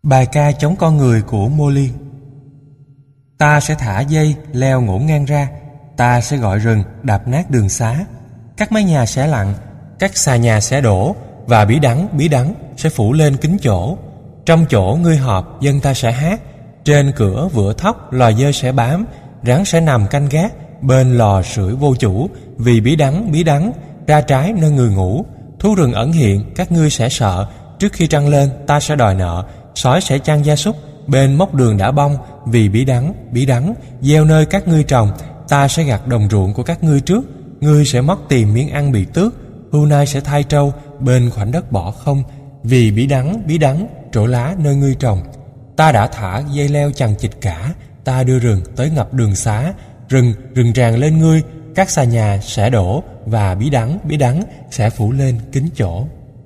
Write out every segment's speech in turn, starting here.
Bài ca chống con người của Molly. Ta sẽ thả dây leo ngổn ngang ra, ta sẽ gọi rừng đạp nát đường xá. Các mái nhà sẽ lặn, các xà nhà sẽ đổ, và bí đắng sẽ phủ lên kính chỗ. Trong chỗ ngươi họp dân ta sẽ hát, trên cửa vựa thóc lò dơ sẽ bám, rắn sẽ nằm canh gác bên lò sưởi vô chủ. Vì bí đắng ra trái nơi người ngủ, thú rừng ẩn hiện các ngươi sẽ sợ. Trước khi trăng lên ta sẽ đòi nợ, sói sẽ chăn gia súc bên mốc đường đã bong. Vì bí đắng gieo nơi các ngươi trồng, ta sẽ gặt đồng ruộng của các ngươi trước. Ngươi sẽ móc tìm miếng ăn bị tước, hưu nai sẽ thai trâu bên khoảnh đất bỏ không. Vì bí đắng trổ lá nơi ngươi trồng, ta đã thả dây leo chằng chịt cả, ta đưa rừng tới ngập đường xá. Rừng tràn lên ngươi, các xà nhà sẽ đổ, và bí đắng sẽ phủ lên kính chỗ.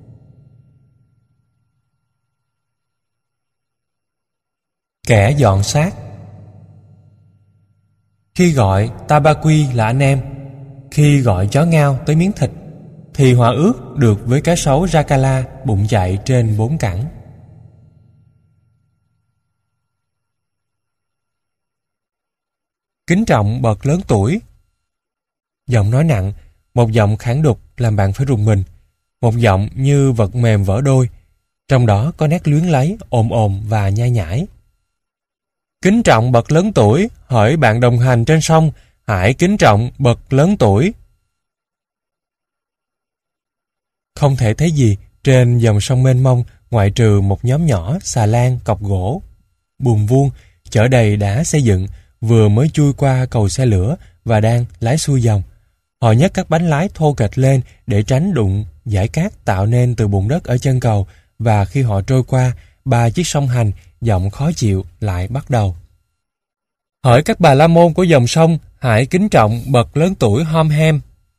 Kẻ dọn xác. Khi gọi ta ba quy là anh em, khi gọi chó ngao tới miếng thịt, thì hòa ước được với cá sấu Racala bụng chạy trên 4 cẳng. Kính trọng bậc lớn tuổi. Giọng nói nặng, một giọng khản đục làm bạn phải rùng mình, một giọng như vật mềm vỡ đôi, trong đó có nét luyến lấy, ồm và nhai nhãi. Kính trọng bậc lớn tuổi, hỡi bạn đồng hành trên sông, hãy kính trọng bậc lớn tuổi. Không thể thấy gì trên dòng sông mênh mông ngoại trừ một nhóm nhỏ xà lan cọc gỗ, buồm vuông, chở đầy đá xây dựng, vừa mới chui qua cầu xe lửa và đang lái xuôi dòng. Họ nhấc các bánh lái thô kệch lên để tránh đụng dải cát tạo nên từ bùn đất ở chân cầu, và khi họ trôi qua 3 chiếc song hành, giọng khó chịu lại bắt đầu. Hỡi các bà la môn của dòng sông, hãy kính trọng bậc lớn tuổi hom hem.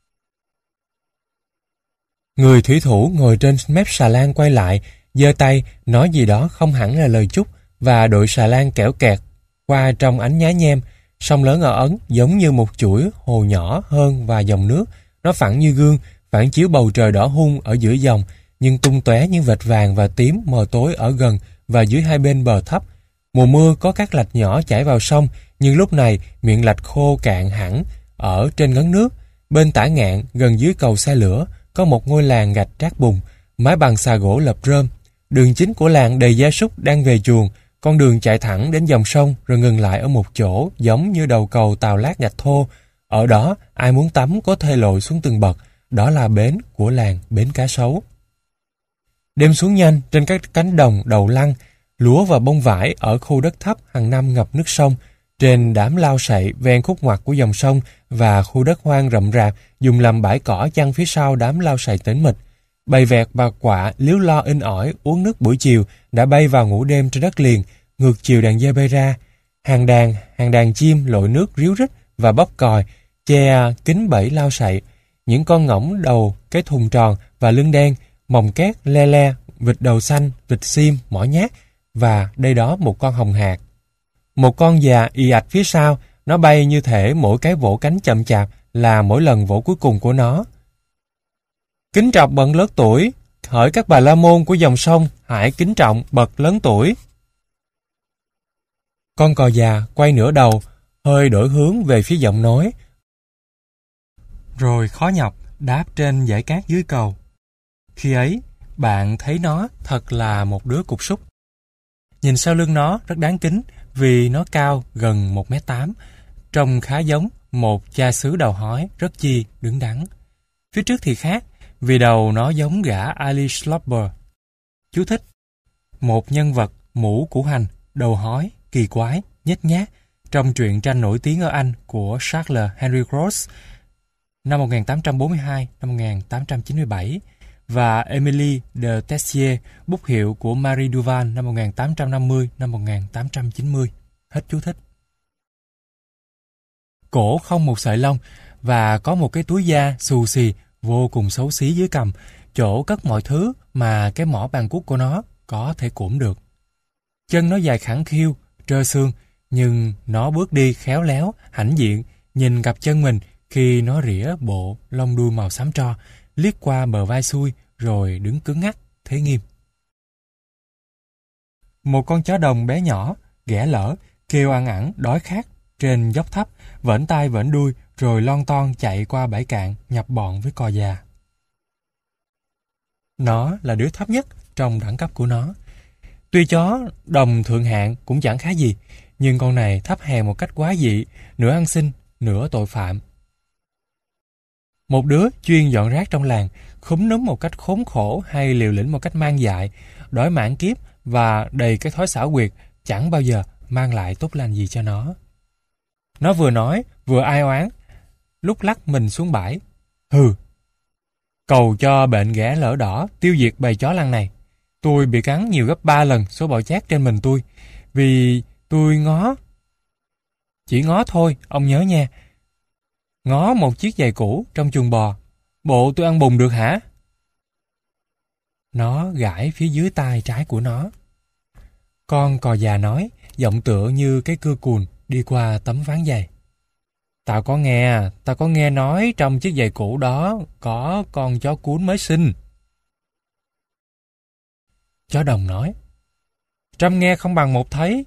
Người thủy thủ ngồi trên mép xà lan quay lại, giơ tay nói gì đó không hẳn là lời chúc, và đội xà lan kẽo kẹt qua trong ánh nhá nhem. Sông lớn ở Ấn giống như một chuỗi hồ nhỏ hơn và dòng nước, nó phẳng như gương, phản chiếu bầu trời đỏ hun ở giữa dòng, nhưng tung tóe những vệt vàng và tím mờ tối ở gần và dưới hai bên bờ thấp. Mùa mưa có các lạch nhỏ chảy vào sông, nhưng lúc này miệng lạch khô cạn hẳn ở trên ngấn nước. Bên tả ngạn gần dưới cầu xe lửa có một ngôi làng gạch trát bùn, mái bằng xà gỗ lợp rơm. Đường chính của làng đầy gia súc đang về chuồng. Con đường chạy thẳng đến dòng sông rồi ngừng lại ở một chỗ giống như đầu cầu tàu lát gạch thô. Ở đó ai muốn tắm có thể lội xuống từng bậc. Đó là bến của làng Bến Cá Sấu. Đêm xuống nhanh trên các cánh đồng đầu lăn, lúa và bông vải ở khu đất thấp hàng năm ngập nước sông. Trên đám lao sậy ven khúc ngoặt của dòng sông và khu đất hoang rậm rạp dùng làm bãi cỏ chăn phía sau đám lao sậy tĩnh mịch. Bầy vẹt và quạ líu lo inh ỏi uống nước buổi chiều đã bay vào ngủ đêm trên đất liền, ngược chiều đàn dê bay ra. Hàng đàn chim lội nước ríu rít và bóp còi, che kín bẫy lao sậy. Những con ngỗng đầu cái thùng tròn và lưng đen, mòng két le le, vịt đầu xanh, vịt xiêm, mỏ nhát, và đây đó một con hồng hạc. Một con già ì ạch phía sau, nó bay như thể mỗi cái vỗ cánh chậm chạp là mỗi lần vỗ cuối cùng của nó. Kính trọng bậc lớn tuổi, hỡi các bà la môn của dòng sông, hãy kính trọng bậc lớn tuổi. Con cò già quay nửa đầu, hơi đổi hướng về phía giọng nói, rồi khó nhọc đáp trên dải cát dưới cầu. Khi ấy, bạn thấy nó thật là một đứa cục súc. Nhìn sau lưng nó rất đáng kính vì nó cao gần 1m8, trông khá giống một cha xứ đầu hói rất chi đứng đắn. Phía trước thì khác, vì đầu nó giống gã Ali Slobber. Chú thích: một nhân vật mũ củ hành, đầu hói, kỳ quái, nhếch nhác trong truyện tranh nổi tiếng ở Anh của Charles Henry Gross năm 1842-1897 và Émilie de Tessier, bút hiệu của Marie Duval năm 1850-1890. Hết chú thích. Cổ không một sợi lông và có một cái túi da xù xì vô cùng xấu xí dưới cằm, chỗ cất mọi thứ mà cái mỏ bàn cuốc của nó có thể củm được. Chân nó dài khẳng khiu, trơ xương, nhưng nó bước đi khéo léo, hãnh diện, nhìn cặp chân mình khi nó rỉa bộ lông đuôi màu xám tro, liếc qua bờ vai xuôi rồi đứng cứng ngắc, thế nghiêm. Một con chó đồng bé nhỏ, ghẻ lở, kêu ăn ẳng, đói khát, trên dốc thấp, vểnh tai vểnh đuôi, rồi lon ton chạy qua bãi cạn, nhập bọn với cò già. Nó là đứa thấp nhất trong đẳng cấp của nó. Tuy chó đồng thượng hạng cũng chẳng khá gì, nhưng con này thấp hèn một cách quá dị, nửa ăn xin, nửa tội phạm. Một đứa chuyên dọn rác trong làng, khúm núm một cách khốn khổ hay liều lĩnh một cách man dại, đói mãn kiếp và đầy cái thói xảo quyệt, chẳng bao giờ mang lại tốt lành gì cho nó. Nó vừa nói, vừa ai oán, lúc lắc mình xuống bãi. Hừ, cầu cho bệnh ghẻ lở đỏ tiêu diệt bầy chó lăng này. Tôi bị cắn nhiều gấp 3 lần số bọ chét trên mình tôi, vì tôi ngó. Chỉ ngó thôi, ông nhớ nha. Ngó một chiếc giày cũ trong chuồng bò. Bộ tôi ăn bùn được hả? Nó gãi phía dưới tai trái của nó. Con cò già nói, giọng tựa như cái cưa cùn đi qua tấm ván giày. Tao có nghe nói trong chiếc giày cũ đó có con chó cún mới sinh. Chó đồng nói, trăm nghe không bằng một thấy.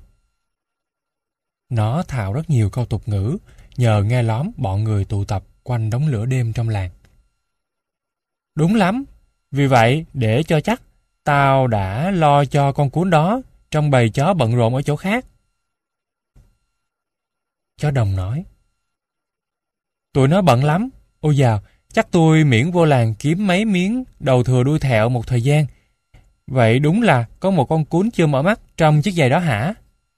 Nó thạo rất nhiều câu tục ngữ, nhờ nghe lóm bọn người tụ tập quanh đống lửa đêm trong làng. Đúng lắm, vì vậy để cho chắc, tao đã lo cho con cún đó trong bầy chó bận rộn ở chỗ khác. Chó đồng nói, tụi nó bận lắm, ôi dào, chắc tôi miễn vô làng kiếm mấy miếng đầu thừa đuôi thẹo một thời gian. Vậy đúng là có một con cún chưa mở mắt trong chiếc giày đó hả?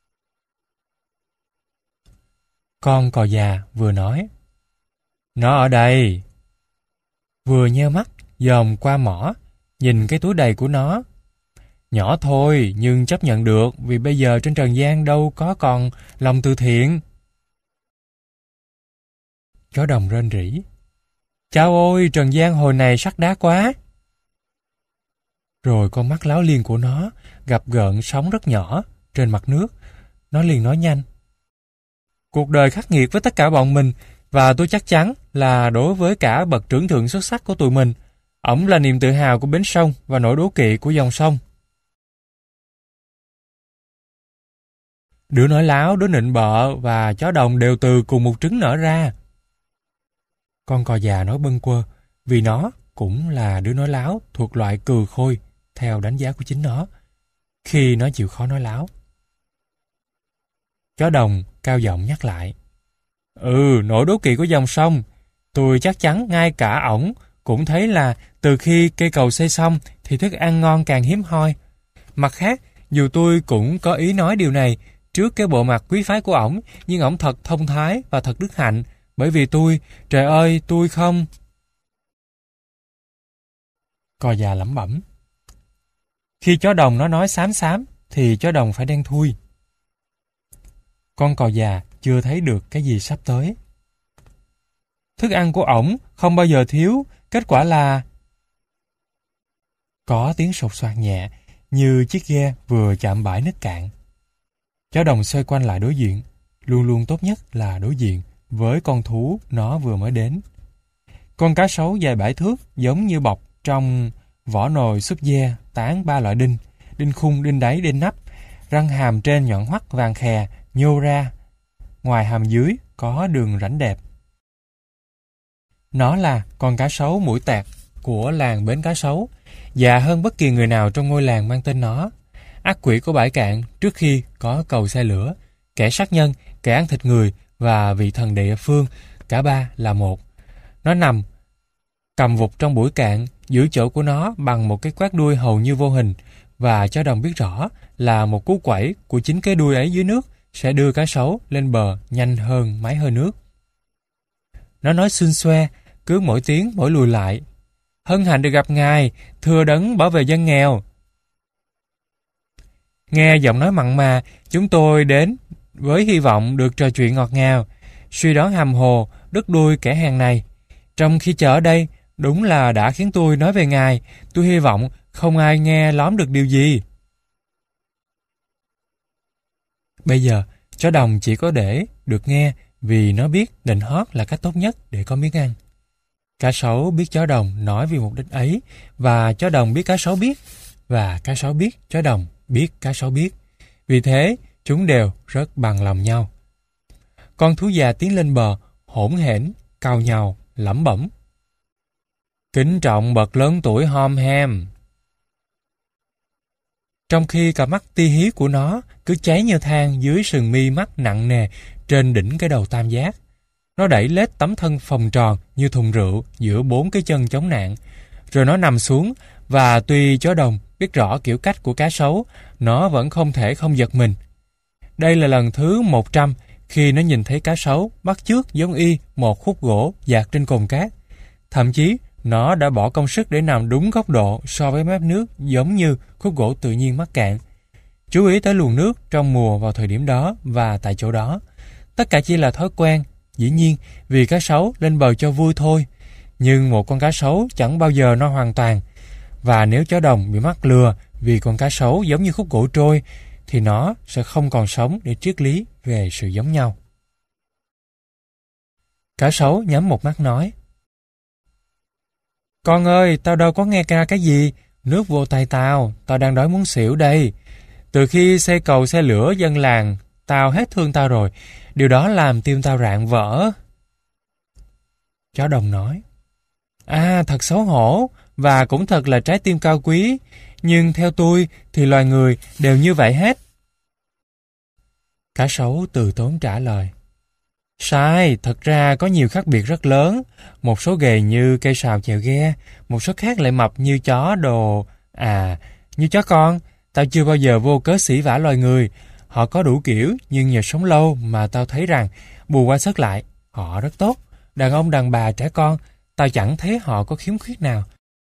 Con cò già vừa nói, nó ở đây. Vừa nheo mắt, dòm qua mỏ, nhìn cái túi đầy của nó. Nhỏ thôi, nhưng chấp nhận được, vì bây giờ trên trần gian đâu có còn lòng từ thiện. Chó đồng rên rỉ, chao ôi, trần gian hồi này sắt đá quá. Rồi con mắt láo liên của nó gặp gợn sóng rất nhỏ trên mặt nước. Nó liền nói nhanh, cuộc đời khắc nghiệt với tất cả bọn mình, và tôi chắc chắn là đối với cả bậc trưởng thượng xuất sắc của tụi mình, ổng là niềm tự hào của bến sông và nỗi đố kỵ của dòng sông. Đứa nói láo, đứa nịnh bợ và chó đồng đều từ cùng một trứng nở ra. Con cò già nói bâng quơ, vì nó cũng là đứa nói láo thuộc loại cừ khôi, theo đánh giá của chính nó, khi nó chịu khó nói láo. Chó đồng cao giọng nhắc lại, nỗi đố kỵ của dòng sông, tôi chắc chắn ngay cả ổng cũng thấy là từ khi cây cầu xây xong thì thức ăn ngon càng hiếm hoi. Mặt khác, dù tôi cũng có ý nói điều này trước cái bộ mặt quý phái của ổng, nhưng ổng thật thông thái và thật đức hạnh, bởi vì tôi, trời ơi, tôi không... Cò già lẩm bẩm, khi chó đồng nó nói xám xám thì chó đồng phải đen thui. Con cò già chưa thấy được cái gì sắp tới. Thức ăn của ổng không bao giờ thiếu, kết quả là... Có tiếng sột soạt nhẹ, như chiếc ghe vừa chạm bãi nước cạn. Chó đồng xoay quanh lại đối diện, luôn luôn tốt nhất là đối diện với con thú nó vừa mới đến. Con cá sấu dài 7 thước giống như bọc trong vỏ nồi súp dê tán 3 loại đinh, đinh khung, đinh đáy, đinh nắp, răng hàm trên nhọn hoắt vàng khè nhô ra, ngoài hàm dưới có đường rãnh đẹp. Nó là con cá sấu mũi tẹt của làng Bến Cá Sấu, già hơn bất kỳ người nào trong ngôi làng mang tên nó. Ác quỷ của bãi cạn trước khi có cầu xe lửa, kẻ sát nhân, kẻ ăn thịt người và vị thần địa phương, cả ba là một. Nó nằm cầm vụt trong bụi cạn, giữ chỗ của nó bằng một cái quát đuôi hầu như vô hình, và chó đồng biết rõ là một cú quẩy của chính cái đuôi ấy dưới nước sẽ đưa cá sấu lên bờ nhanh hơn mấy hơi nước. Nó nói xun xoe, cứ mỗi tiếng mỗi lùi lại. Hân hạnh được gặp ngài, thưa đấng bảo vệ dân nghèo. Nghe giọng nói mặn mà, chúng tôi đến với hy vọng được trò chuyện ngọt ngào, suy đoán hàm hồ, đứt đuôi kẻ hèn này. Trong khi chờ ở đây, đúng là đã khiến tôi nói về ngài, tôi hy vọng không ai nghe lóm được điều gì. Bây giờ, chó đồng chỉ có để được nghe vì nó biết nịnh hót là cách tốt nhất để có miếng ăn. Cá sấu biết chó đồng nói vì mục đích ấy, và chó đồng biết cá sấu biết, và cá sấu biết chó đồng biết cá sấu biết. Vì thế, chúng đều rất bằng lòng nhau. Con thú già tiến lên bờ, hỗn hển, cào nhàu, lẩm bẩm. Kính trọng bậc lớn tuổi Hom Hem. Trong khi cặp mắt ti hí của nó cứ cháy như than dưới sừng mi mắt nặng nề trên đỉnh cái đầu tam giác. Nó đẩy lết tấm thân phồng tròn như thùng rượu giữa 4 cái chân chống nạn. Rồi nó nằm xuống, và tuy chó đồng biết rõ kiểu cách của cá sấu, nó vẫn không thể không giật mình. Đây là lần thứ 100 khi nó nhìn thấy cá sấu bắt chước giống y một khúc gỗ dạt trên cồn cát. Thậm chí, nó đã bỏ công sức để nằm đúng góc độ so với mép nước, giống như khúc gỗ tự nhiên mắc cạn. Chú ý tới luồng nước trong mùa vào thời điểm đó và tại chỗ đó. Tất cả chỉ là thói quen, dĩ nhiên vì cá sấu lên bờ cho vui thôi. Nhưng một con cá sấu chẳng bao giờ no hoàn toàn. Và nếu chó đồng bị mắc lừa vì con cá sấu giống như khúc gỗ trôi, thì nó sẽ không còn sống để triết lý về sự giống nhau. Cá sấu nhắm một mắt nói. Con ơi, tao đâu có nghe ca cái gì, nước vô tay tao đang đói muốn xỉu đây. Từ khi xây cầu xe lửa dân làng, tao hết thương tao rồi, điều đó làm tim tao rạn vỡ. Chó đồng nói. Thật xấu hổ, và cũng thật là trái tim cao quý, nhưng theo tôi thì loài người đều như vậy hết. Cá sấu từ tốn trả lời. Sai, thật ra có nhiều khác biệt rất lớn. Một số gầy như cây sào chèo ghe, một số khác lại mập như chó đồ. Như chó con, tao chưa bao giờ vô cớ sỉ vả loài người. Họ có đủ kiểu, nhưng nhờ sống lâu mà tao thấy rằng, bù qua sớt lại, họ rất tốt. Đàn ông, đàn bà, trẻ con, tao chẳng thấy họ có khiếm khuyết nào.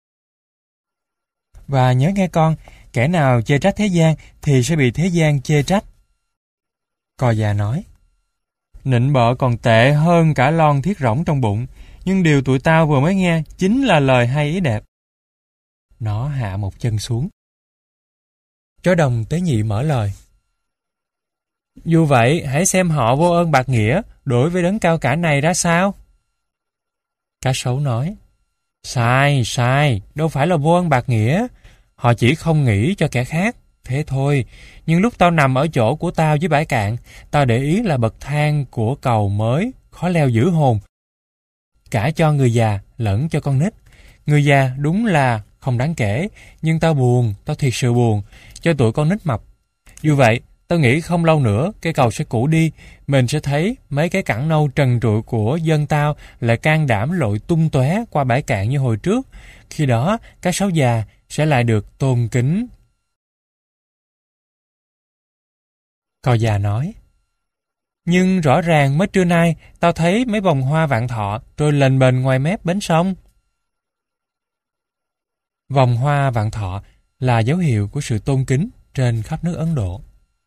Và nhớ nghe con, kẻ nào chê trách thế gian thì sẽ bị thế gian chê trách. Cò già nói. Nịnh bợ còn tệ hơn cả lon thiết rỗng trong bụng, nhưng điều tụi tao vừa mới nghe chính là lời hay ý đẹp. Nó hạ một chân xuống. Chó đồng tế nhị mở lời. Dù vậy, hãy xem họ vô ơn bạc nghĩa đối với đấng cao cả này ra sao. Cá sấu nói. Sai, đâu phải là vô ơn bạc nghĩa. Họ chỉ không nghĩ cho kẻ khác, thế thôi. Nhưng lúc tao nằm ở chỗ của tao dưới bãi cạn, tao để ý là bậc thang của cầu mới khó leo dữ hồn. Cả cho người già lẫn cho con nít. Người già đúng là không đáng kể, nhưng tao thiệt sự buồn cho tụi con nít mập. Dù vậy, tao nghĩ không lâu nữa cây cầu sẽ cũ đi, mình sẽ thấy mấy cái cẳng nâu trần trụi của dân tao lại can đảm lội tung tóe qua bãi cạn như hồi trước. Khi đó, cá sấu già sẽ lại được tôn kính. Cò già nói. Nhưng rõ ràng mới trưa nay, tao thấy mấy vòng hoa vạn thọ trôi lềnh bềnh ngoài mép bến sông. Vòng hoa vạn thọ là dấu hiệu của sự tôn kính trên khắp nước Ấn Độ.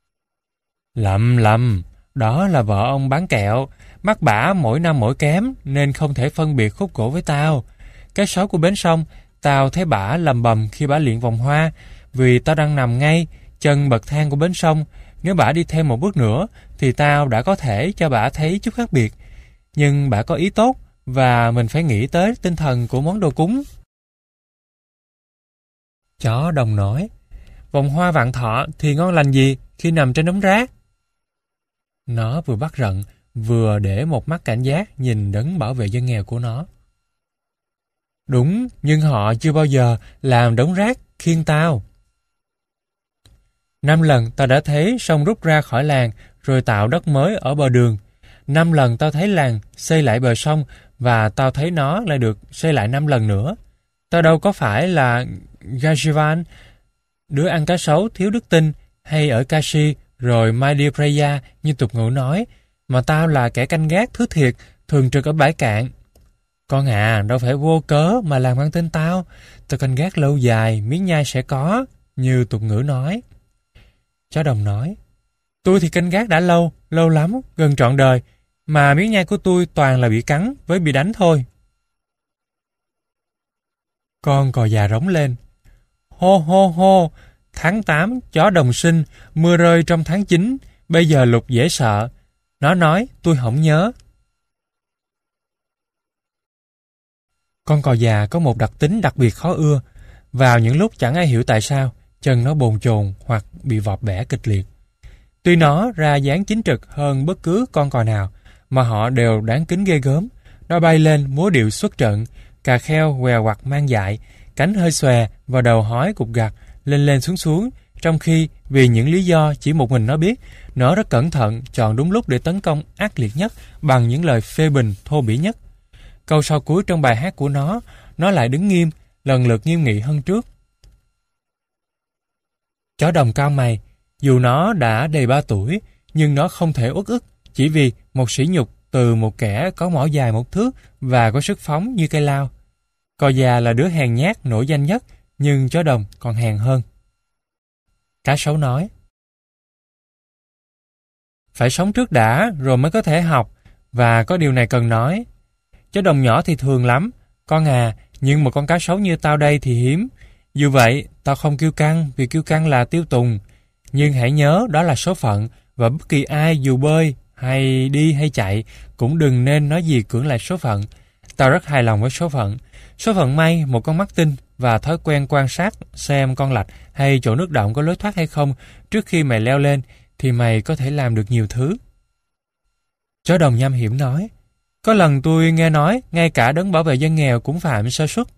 Lầm, đó là vợ ông bán kẹo, mắt bả mỗi năm mỗi kém nên không thể phân biệt khúc gỗ với tao. Cái sấu của bến sông, tao thấy bả lầm bầm khi bả luyện vòng hoa, vì tao đang nằm ngay chân bậc thang của bến sông. Nếu bả đi thêm một bước nữa thì tao đã có thể cho bả thấy chút khác biệt. Nhưng bả có ý tốt và mình phải nghĩ tới tinh thần của món đồ cúng. Chó đồng nói. Vòng hoa vạn thọ thì ngon lành gì khi nằm trên đống rác. Nó vừa bắt rận, vừa để một mắt cảnh giác nhìn đấng bảo vệ dân nghèo của nó. Đúng, nhưng họ chưa bao giờ làm đống rác khiêng tao. 5 lần tao đã thấy sông rút ra khỏi làng rồi tạo đất mới ở bờ đường. 5 lần tao thấy làng xây lại bờ sông và tao thấy nó lại được xây lại 5 lần nữa. Tao đâu có phải là Gajivan, đứa ăn cá sấu thiếu đức tin, hay ở Kashi rồi Madhya Pradesh như tục ngữ nói, mà tao là kẻ canh gác thứ thiệt thường trực ở bãi cạn. Con đâu phải vô cớ mà làm mang tên tao. Tao canh gác lâu dài, miếng nhai sẽ có, như tục ngữ nói. Chó đồng nói. Tôi thì canh gác đã lâu lắm, gần trọn đời, mà miếng nhai của tôi toàn là bị cắn với bị đánh thôi. Con cò già rống lên. Hô, tháng 8 chó đồng sinh, mưa rơi trong tháng 9, bây giờ lục dễ sợ. Nó nói, tôi không nhớ. Con cò già có một đặc tính đặc biệt khó ưa. Vào những lúc chẳng ai hiểu tại sao, chân nó bồn chồn hoặc bị vọt bẻ kịch liệt. Tuy nó ra dáng chính trực hơn bất cứ con cò nào, mà họ đều đáng kính ghê gớm. Nó bay lên múa điệu xuất trận, cà kheo quèo quặt mang dại, cánh hơi xòe và đầu hói cục gặt, lên lên xuống xuống, trong khi vì những lý do chỉ một mình nó biết, nó rất cẩn thận chọn đúng lúc để tấn công ác liệt nhất bằng những lời phê bình thô bỉ nhất. Câu sau cuối trong bài hát của nó lại đứng nghiêm, lần lượt nghiêm nghị hơn trước. Chó đồng cao mày, dù nó đã đầy 3 tuổi, nhưng nó không thể uất ức chỉ vì một sỉ nhục từ một kẻ có mỏ dài 1 thước và có sức phóng như cây lao. Cò già là đứa hèn nhát nổi danh nhất, nhưng chó đồng còn hèn hơn. Cá sấu nói: phải sống trước đã rồi mới có thể học, và có điều này cần nói. Chó đồng nhỏ thì thường lắm, con à, nhưng một con cá sấu như tao đây thì hiếm. Dù vậy, tao không kiêu căng, vì kiêu căng là tiêu tùng. Nhưng hãy nhớ đó là số phận, và bất kỳ ai dù bơi, hay đi hay chạy, cũng đừng nên nói gì cưỡng lại số phận. Tao rất hài lòng với số phận. Số phận may một con mắt tinh và thói quen quan sát xem con lạch hay chỗ nước động có lối thoát hay không trước khi mày leo lên, thì mày có thể làm được nhiều thứ. Chó đồng nham hiểm nói: có lần tôi nghe nói ngay cả đấng bảo vệ dân nghèo cũng phạm sơ suất.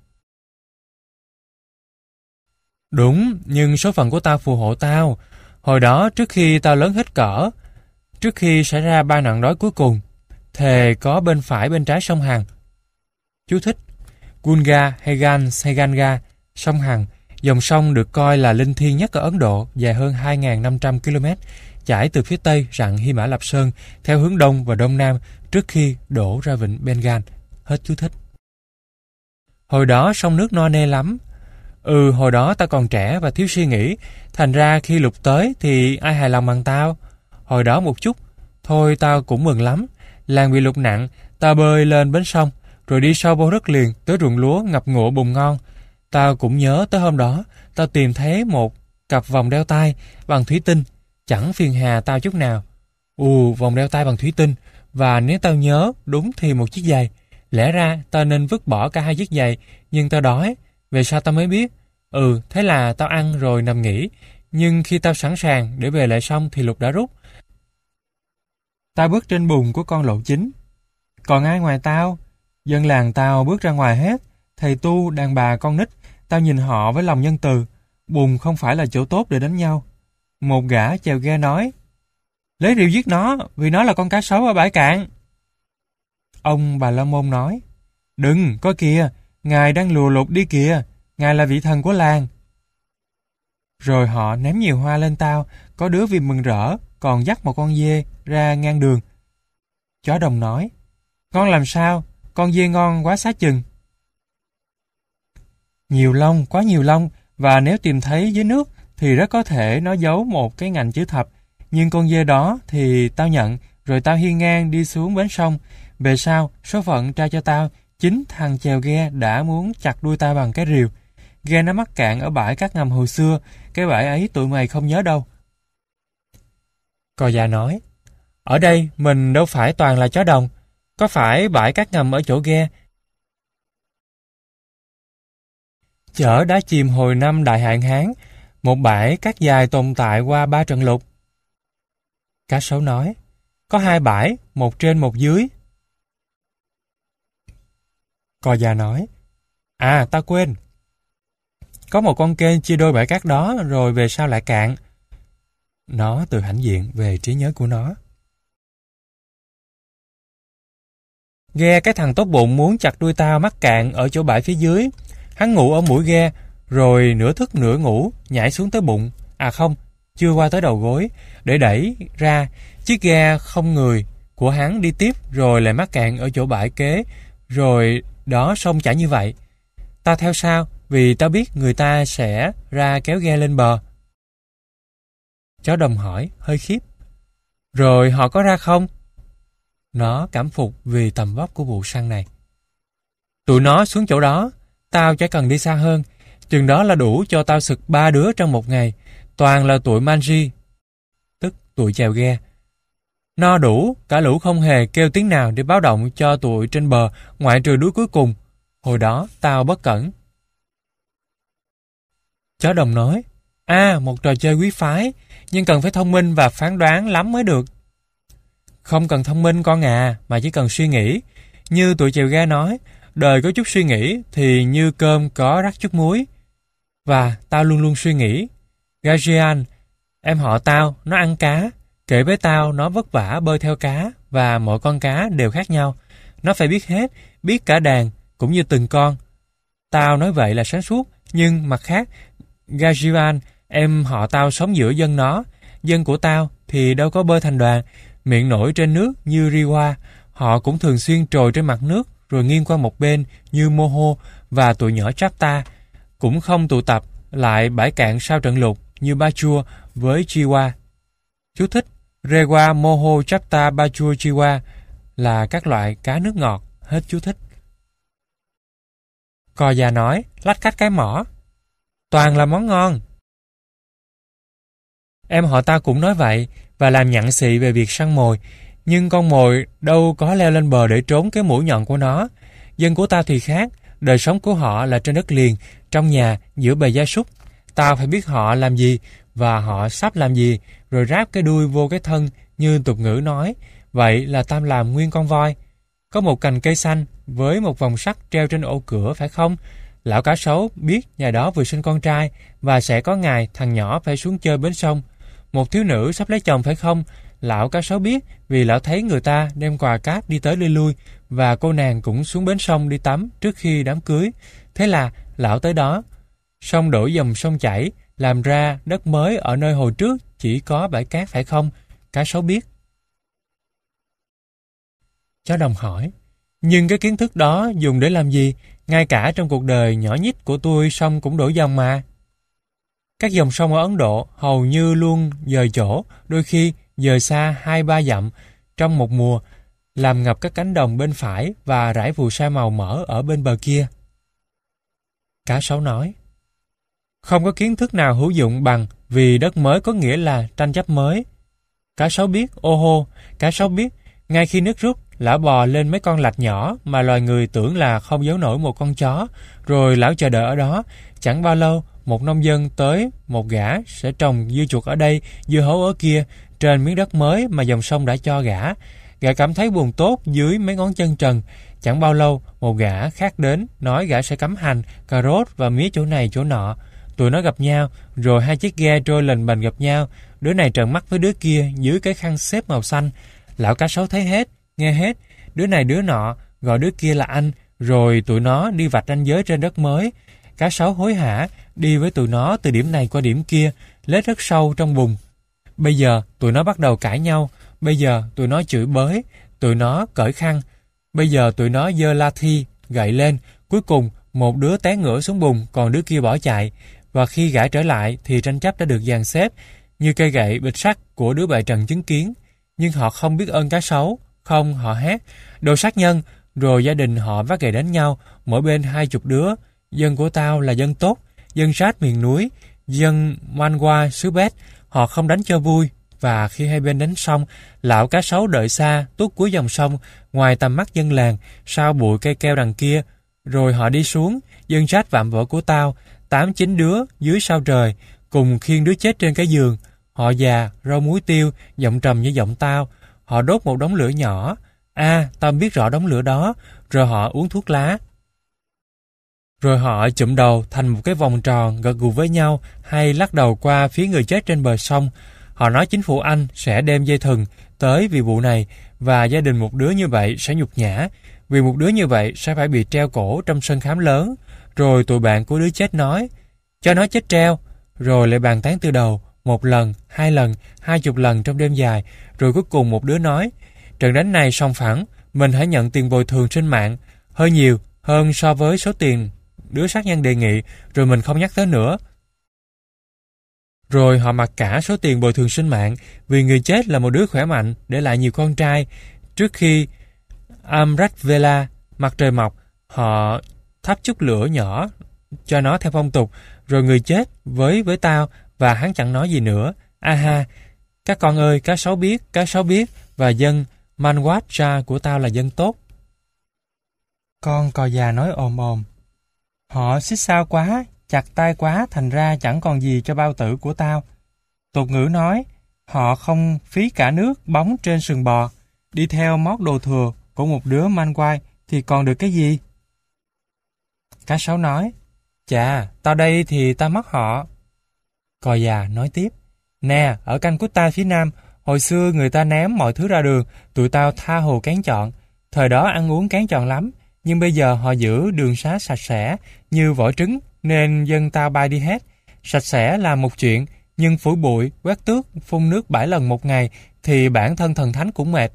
Đúng, nhưng số phận của tao phù hộ tao. Hồi đó trước khi tao lớn hết cỡ, trước khi xảy ra 3 nạn đói cuối cùng, thề có bên phải bên trái sông Hằng. Chú thích: Gunga hay Ganges hay Ganga, sông Hằng, dòng sông được coi là linh thiêng nhất ở Ấn Độ, dài hơn 2.500 km, chảy từ phía tây rặng Hy Mã Lạp Sơn theo hướng đông và đông nam trước khi đổ ra vịnh Bengal. Hết chú thích. Hồi đó sông nước no nê lắm. Hồi đó tao còn trẻ và thiếu suy nghĩ, thành ra khi lụt tới thì ai hài lòng bằng tao. Hồi đó một chút, thôi tao cũng mừng lắm. Làng bị lụt nặng, tao bơi lên bến sông, rồi đi sâu vô đất liền tới ruộng lúa ngập ngụa bùn ngon. Tao cũng nhớ tới hôm đó, tao tìm thấy một cặp vòng đeo tay bằng thủy tinh, chẳng phiền hà tao chút nào. Vòng đeo tay bằng thủy tinh, và nếu tao nhớ đúng thì một chiếc giày. Lẽ ra tao nên vứt bỏ cả 2 chiếc giày, nhưng tao đói. Về sau tao mới biết. Thế là tao ăn rồi nằm nghỉ. Nhưng khi tao sẵn sàng để về lại sông thì lụt đã rút. Tao bước trên bùn của con lộ chính. Còn ai ngoài tao? Dân làng tao bước ra ngoài hết. Thầy tu, đàn bà, con nít. Tao nhìn họ với lòng nhân từ. Bùn không phải là chỗ tốt để đánh nhau. Một gã chèo ghe nói: lấy rìu giết nó, vì nó là con cá sấu ở bãi cạn. Ông Bà La Môn nói: đừng, coi kìa, ngài đang lùa lụt đi kìa, ngài là vị thần của làng. Rồi họ ném nhiều hoa lên tao, có đứa vì mừng rỡ, còn dắt một con dê ra ngang đường. Chó đồng nói: ngon làm sao, con dê ngon quá xá chừng. Nhiều lông, quá nhiều lông, và nếu tìm thấy dưới nước thì rất có thể nó giấu một cái ngành chữ thập. Nhưng con dê đó thì tao nhận, rồi tao hiên ngang đi xuống bến sông. Về sau, số phận trao cho tao chính thằng chèo ghe đã muốn chặt đuôi tao bằng cái rìu. Ghe nó mắc cạn ở bãi cát ngầm hồi xưa, cái bãi ấy tụi mày không nhớ đâu. Cò già nói: ở đây mình đâu phải toàn là chó đồng, có phải bãi cát ngầm ở chỗ ghe chở đá chìm hồi năm đại hạn hán, một bãi cát dài tồn tại qua 3 trận lụt. Cá sấu nói: có 2 bãi, một trên một dưới. Cò già nói: ta quên, có một con kênh chia đôi bãi cát đó, rồi về sau lại cạn. Nó tự hãnh diện về trí nhớ của nó. Ghe cái thằng tốt bụng muốn chặt đuôi tao mắc cạn ở chỗ bãi phía dưới. Hắn ngủ ở mũi ghe, rồi nửa thức nửa ngủ nhảy xuống tới bụng, không, chưa qua tới đầu gối, để đẩy ra chiếc ghe không người của hắn đi tiếp, rồi lại mắc cạn ở chỗ bãi kế, rồi đó sông chảy như vậy. Tao theo sau, vì tao biết người ta sẽ ra kéo ghe lên bờ. Chó đồng hỏi, hơi khiếp: rồi họ có ra không? Nó cảm phục vì tầm vóc của vụ săn này. Tụi nó xuống chỗ đó, tao chả cần đi xa hơn, chừng đó là đủ cho tao sực 3 đứa trong một ngày, toàn là tụi Manji, tức tụi chèo ghe. No đủ, cả lũ không hề kêu tiếng nào để báo động cho tụi trên bờ, ngoại trừ đứa cuối cùng. Hồi đó tao bất cẩn. Chó đồng nói: Một trò chơi quý phái, nhưng cần phải thông minh và phán đoán lắm mới được. Không cần thông minh con à, mà chỉ cần suy nghĩ. Như tụi chèo ga nói, đời có chút suy nghĩ thì như cơm có rắc chút muối. Và tao luôn luôn suy nghĩ. Gajian, em họ tao, nó ăn cá. Kể với tao nó vất vả bơi theo cá và mỗi con cá đều khác nhau. Nó phải biết hết, biết cả đàn, cũng như từng con. Tao nói vậy là sáng suốt, nhưng mặt khác, Gajian, em họ tao sống giữa dân nó. Dân của tao thì đâu có bơi thành đoàn, miệng nổi trên nước như Riwa. Họ cũng thường xuyên trồi trên mặt nước rồi nghiêng qua một bên như Moho và tụi nhỏ Chapta. Cũng không tụ tập lại bãi cạn sau trận lụt như Bachua với Chiwa. Chú thích: Rewa, Moho, Chapta, Bachua, Chiwa là các loại cá nước ngọt. Hết chú thích. Cò già nói, lách cách cái mỏ. Toàn là món ngon. Em họ ta cũng nói vậy và làm nhặng xị về việc săn mồi. Nhưng con mồi đâu có leo lên bờ để trốn cái mũi nhọn của nó. Dân của tao thì khác. Đời sống của họ là trên đất liền, trong nhà, giữa bầy gia súc. Tao phải biết họ làm gì và họ sắp làm gì, rồi ráp cái đuôi vô cái thân như tục ngữ nói. Vậy là tao làm nguyên con voi. Có một cành cây xanh với một vòng sắt treo trên ô cửa, phải không? Lão cá sấu biết nhà đó vừa sinh con trai và sẽ có ngày thằng nhỏ phải xuống chơi bến sông. Một thiếu nữ sắp lấy chồng, phải không? Lão cá sấu biết vì lão thấy người ta đem quà cáp đi tới đi lui và cô nàng cũng xuống bến sông đi tắm trước khi đám cưới. Thế là lão tới đó. Sông đổi dòng sông chảy, làm ra đất mới ở nơi hồi trước chỉ có bãi cát, phải không? Cá sấu biết. Chó đồng hỏi, nhưng cái kiến thức đó dùng để làm gì? Ngay cả trong cuộc đời nhỏ nhít của tôi sông cũng đổi dòng mà. Các dòng sông ở Ấn Độ hầu như luôn dời chỗ, đôi khi dời xa 2-3 dặm trong một mùa, làm ngập các cánh đồng bên phải và rải phù sa màu mỡ ở bên bờ kia. Cá sấu nói, không có kiến thức nào hữu dụng bằng vì đất mới có nghĩa là tranh chấp mới. Cá sấu biết, cá sấu biết, ngay khi nước rút, lão bò lên mấy con lạch nhỏ mà loài người tưởng là không giấu nổi một con chó, rồi lão chờ đợi ở đó. Chẳng bao lâu, một nông dân tới một gã sẽ trồng dưa chuột ở đây, dưa hấu ở kia, trên miếng đất mới mà dòng sông đã cho gã. Gã cảm thấy buồn tốt dưới mấy ngón chân trần. Chẳng bao lâu, một gã khác đến, nói gã sẽ cắm hành, cà rốt và mía chỗ này chỗ nọ. Tụi nó gặp nhau, rồi hai chiếc ghe trôi lềnh bềnh gặp nhau. Đứa này trợn mắt với đứa kia dưới cái khăn xếp màu xanh. Lão cá sấu thấy hết, nghe hết. Đứa này đứa nọ gọi đứa kia là anh, rồi tụi nó đi vạch ranh giới trên đất mới. Cá sấu hối hả đi với tụi nó từ điểm này qua điểm kia, lết rất sâu trong bùn. Bây giờ tụi nó bắt đầu cãi nhau, bây giờ tụi nó chửi bới, tụi nó cởi khăn, bây giờ tụi nó giơ la thi gậy lên. Cuối cùng một đứa té ngửa xuống bùn, còn đứa kia bỏ chạy. Và khi gã trở lại thì tranh chấp đã được dàn xếp như cây gậy bịch sắt của đứa bại trận chứng kiến. Nhưng họ không biết ơn cá sấu, không, họ hét đồ sát nhân. Rồi gia đình họ vác gậy đánh nhau, mỗi bên 20 đứa. Dân của tao là dân tốt, dân sát miền núi, dân Manwa xứ Bét. Họ không đánh cho vui. Và khi hai bên đánh xong, lão cá sấu đợi xa tuốt cuối dòng sông, ngoài tầm mắt dân làng, sau bụi cây keo đằng kia. Rồi họ đi xuống, dân sát vạm vỡ của tao, 8-9 đứa dưới sao trời, cùng khiêng đứa chết trên cái giường. Họ già, rau muối tiêu, giọng trầm như giọng tao. Họ đốt một đống lửa nhỏ. Tao biết rõ đống lửa đó. Rồi họ uống thuốc lá. Rồi họ chụm đầu thành một cái vòng tròn, gật gù với nhau hay lắc đầu qua phía người chết trên bờ sông. Họ nói chính phủ Anh sẽ đem dây thừng tới vì vụ này, và gia đình một đứa như vậy sẽ nhục nhã, vì một đứa như vậy sẽ phải bị treo cổ trong sân khám lớn. Rồi tụi bạn của đứa chết nói, cho nó chết treo. Rồi lại bàn tán từ đầu, 1 lần, 2 lần, 20 lần trong đêm dài. Rồi cuối cùng một đứa nói, trận đánh này sòng phẳng, mình hãy nhận tiền bồi thường sinh mạng, hơi nhiều hơn so với số tiền đứa sát nhân đề nghị, rồi mình không nhắc tới nữa. Rồi họ mặc cả số tiền bồi thường sinh mạng vì người chết là một đứa khỏe mạnh, để lại nhiều con trai. Trước khi Amrit Vela, mặt trời mọc, họ thắp chút lửa nhỏ cho nó theo phong tục. Rồi người chết với tao, và hắn chẳng nói gì nữa. Các con ơi, cá sấu biết, và dân Manwat của tao là dân tốt. Con cò già nói ồm ồm, họ xích sao quá, chặt tay quá thành ra chẳng còn gì cho bao tử của tao. Tục ngữ nói, họ không phí cả nước bóng trên sừng bò, đi theo mót đồ thừa của một đứa manh quai thì còn được cái gì? Cá sấu nói, chà, tao đây thì tao mất họ. Cò già nói tiếp, nè, ở canh Cutta phía nam, hồi xưa người ta ném mọi thứ ra đường, tụi tao tha hồ kén chọn. Thời đó ăn uống kén chọn lắm, nhưng bây giờ họ giữ đường xá sạch sẽ như vỏ trứng, nên dân tao bay đi hết. Sạch sẽ là một chuyện, nhưng phủi bụi, quét tước, phun nước 7 lần một ngày thì bản thân thần thánh cũng mệt.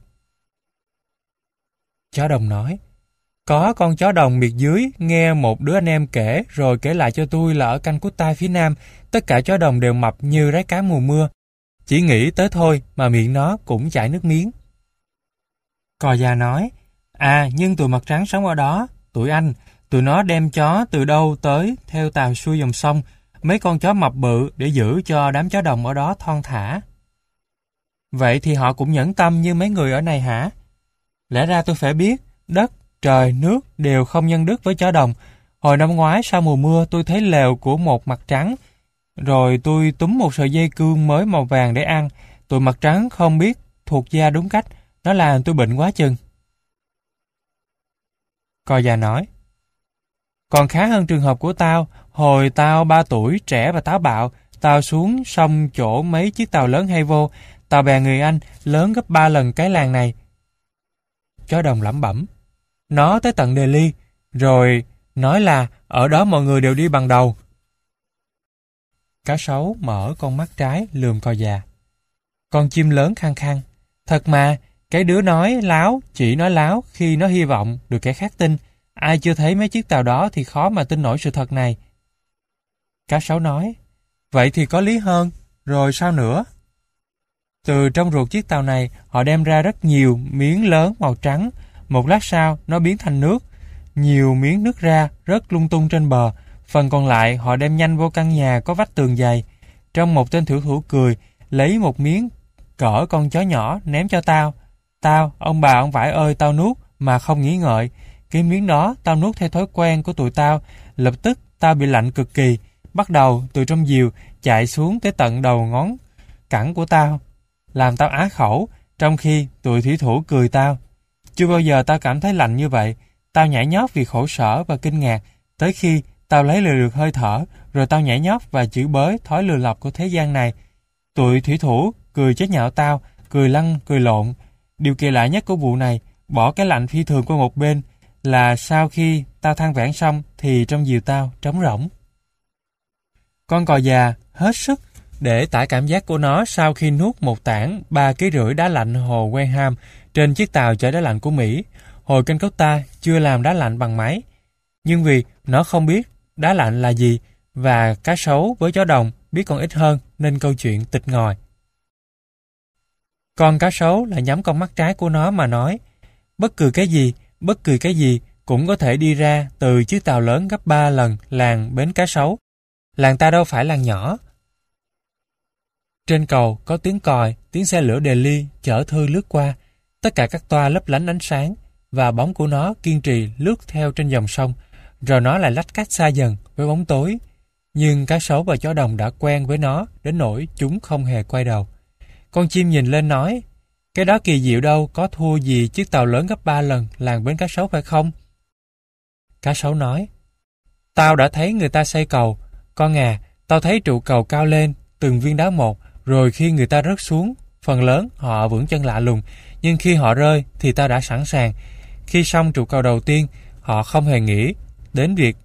Chó đồng nói, có con chó đồng miệt dưới nghe một đứa anh em kể rồi kể lại cho tôi là ở canh Cutta phía nam, tất cả chó đồng đều mập như rái cá mùa mưa. Chỉ nghĩ tới thôi mà miệng nó cũng chảy nước miếng. Cò già nói, nhưng tụi mặt trắng sống ở đó, tụi nó đem chó từ đâu tới theo tàu xuôi dòng sông, mấy con chó mập bự để giữ cho đám chó đồng ở đó thon thả. Vậy thì họ cũng nhẫn tâm như mấy người ở này hả? Lẽ ra tôi phải biết, đất, trời, nước đều không nhân đức với chó đồng. Hồi năm ngoái sau mùa mưa tôi thấy lều của một mặt trắng, rồi tôi túm một sợi dây cương mới màu vàng để ăn. Tụi mặt trắng không biết thuộc da đúng cách, nó làm tôi bệnh quá chừng. Cò già nói, còn khá hơn trường hợp của tao. Hồi tao 3 tuổi, trẻ và táo bạo, tao xuống sông chỗ mấy chiếc tàu lớn hay vô, tàu bè người Anh lớn gấp 3 lần cái làng này. Chó đồng lẩm bẩm, nó tới tận Delhi, rồi nói là ở đó mọi người đều đi bằng đầu. Cá sấu mở con mắt trái lườm cò già. Con chim lớn khăng khăng, thật mà, cái đứa nói láo chỉ nói láo khi nó hy vọng được kẻ khác tin. Ai chưa thấy mấy chiếc tàu đó thì khó mà tin nổi sự thật này. Cá sấu nói, vậy thì có lý hơn, rồi sao nữa? Từ trong ruột chiếc tàu này, họ đem ra rất nhiều miếng lớn màu trắng. Một lát sau, nó biến thành nước. Nhiều miếng nước ra, rớt lung tung trên bờ. Phần còn lại, họ đem nhanh vô căn nhà có vách tường dày. Trong một tên thủy thủ cười, lấy một miếng cỡ con chó nhỏ ném cho tao. Tao, ông bà ông vải ơi, tao nuốt mà không nghĩ ngợi. Cái miếng đó tao nuốt theo thói quen của tụi tao. Lập tức tao bị lạnh cực kỳ. Bắt đầu từ trong diều chạy xuống tới tận đầu ngón cẳng của tao, làm tao á khẩu, trong khi tụi thủy thủ cười tao. Chưa bao giờ tao cảm thấy lạnh như vậy. Tao nhảy nhót vì khổ sở và kinh ngạc, tới khi tao lấy lại được hơi thở, rồi tao nhảy nhót và chửi bới thói lừa lọc của thế gian này. Tụi thủy thủ cười chế nhạo tao, cười lăn cười lộn. Điều kỳ lạ nhất của vụ này, bỏ cái lạnh phi thường qua một bên, là sau khi tao than vãn xong thì trong diều tao trống rỗng. Con cò già hết sức để tả cảm giác của nó sau khi nuốt một tảng 3,5 kg đá lạnh hồ Wenham trên chiếc tàu chở đá lạnh của Mỹ. Hồi kênh Costa chưa làm đá lạnh bằng máy. Nhưng vì nó không biết đá lạnh là gì, và cá sấu với chó đồng biết còn ít hơn, nên câu chuyện tịch ngòi. Con cá sấu lại nhắm con mắt trái của nó mà nói, bất cứ cái gì cũng có thể đi ra từ chiếc tàu lớn gấp 3 lần làng bến cá sấu. Làng ta đâu phải làng nhỏ. Trên cầu có tiếng còi, tiếng xe lửa Delhi chở thư lướt qua. Tất cả các toa lấp lánh ánh sáng, và bóng của nó kiên trì lướt theo trên dòng sông, rồi nó lại lách cách xa dần với bóng tối. Nhưng cá sấu và chó đồng đã quen với nó đến nỗi chúng không hề quay đầu. Con chim nhìn lên nói, cái đó kỳ diệu đâu có thua gì chiếc tàu lớn gấp 3 lần làng bến cá sấu phải không? Cá sấu nói, tao đã thấy người ta xây cầu. Con à, tao thấy trụ cầu cao lên, từng viên đá một, rồi khi người ta rớt xuống, phần lớn họ vững chân lạ lùng, nhưng khi họ rơi thì tao đã sẵn sàng. Khi xong trụ cầu đầu tiên, họ không hề nghĩ đến việc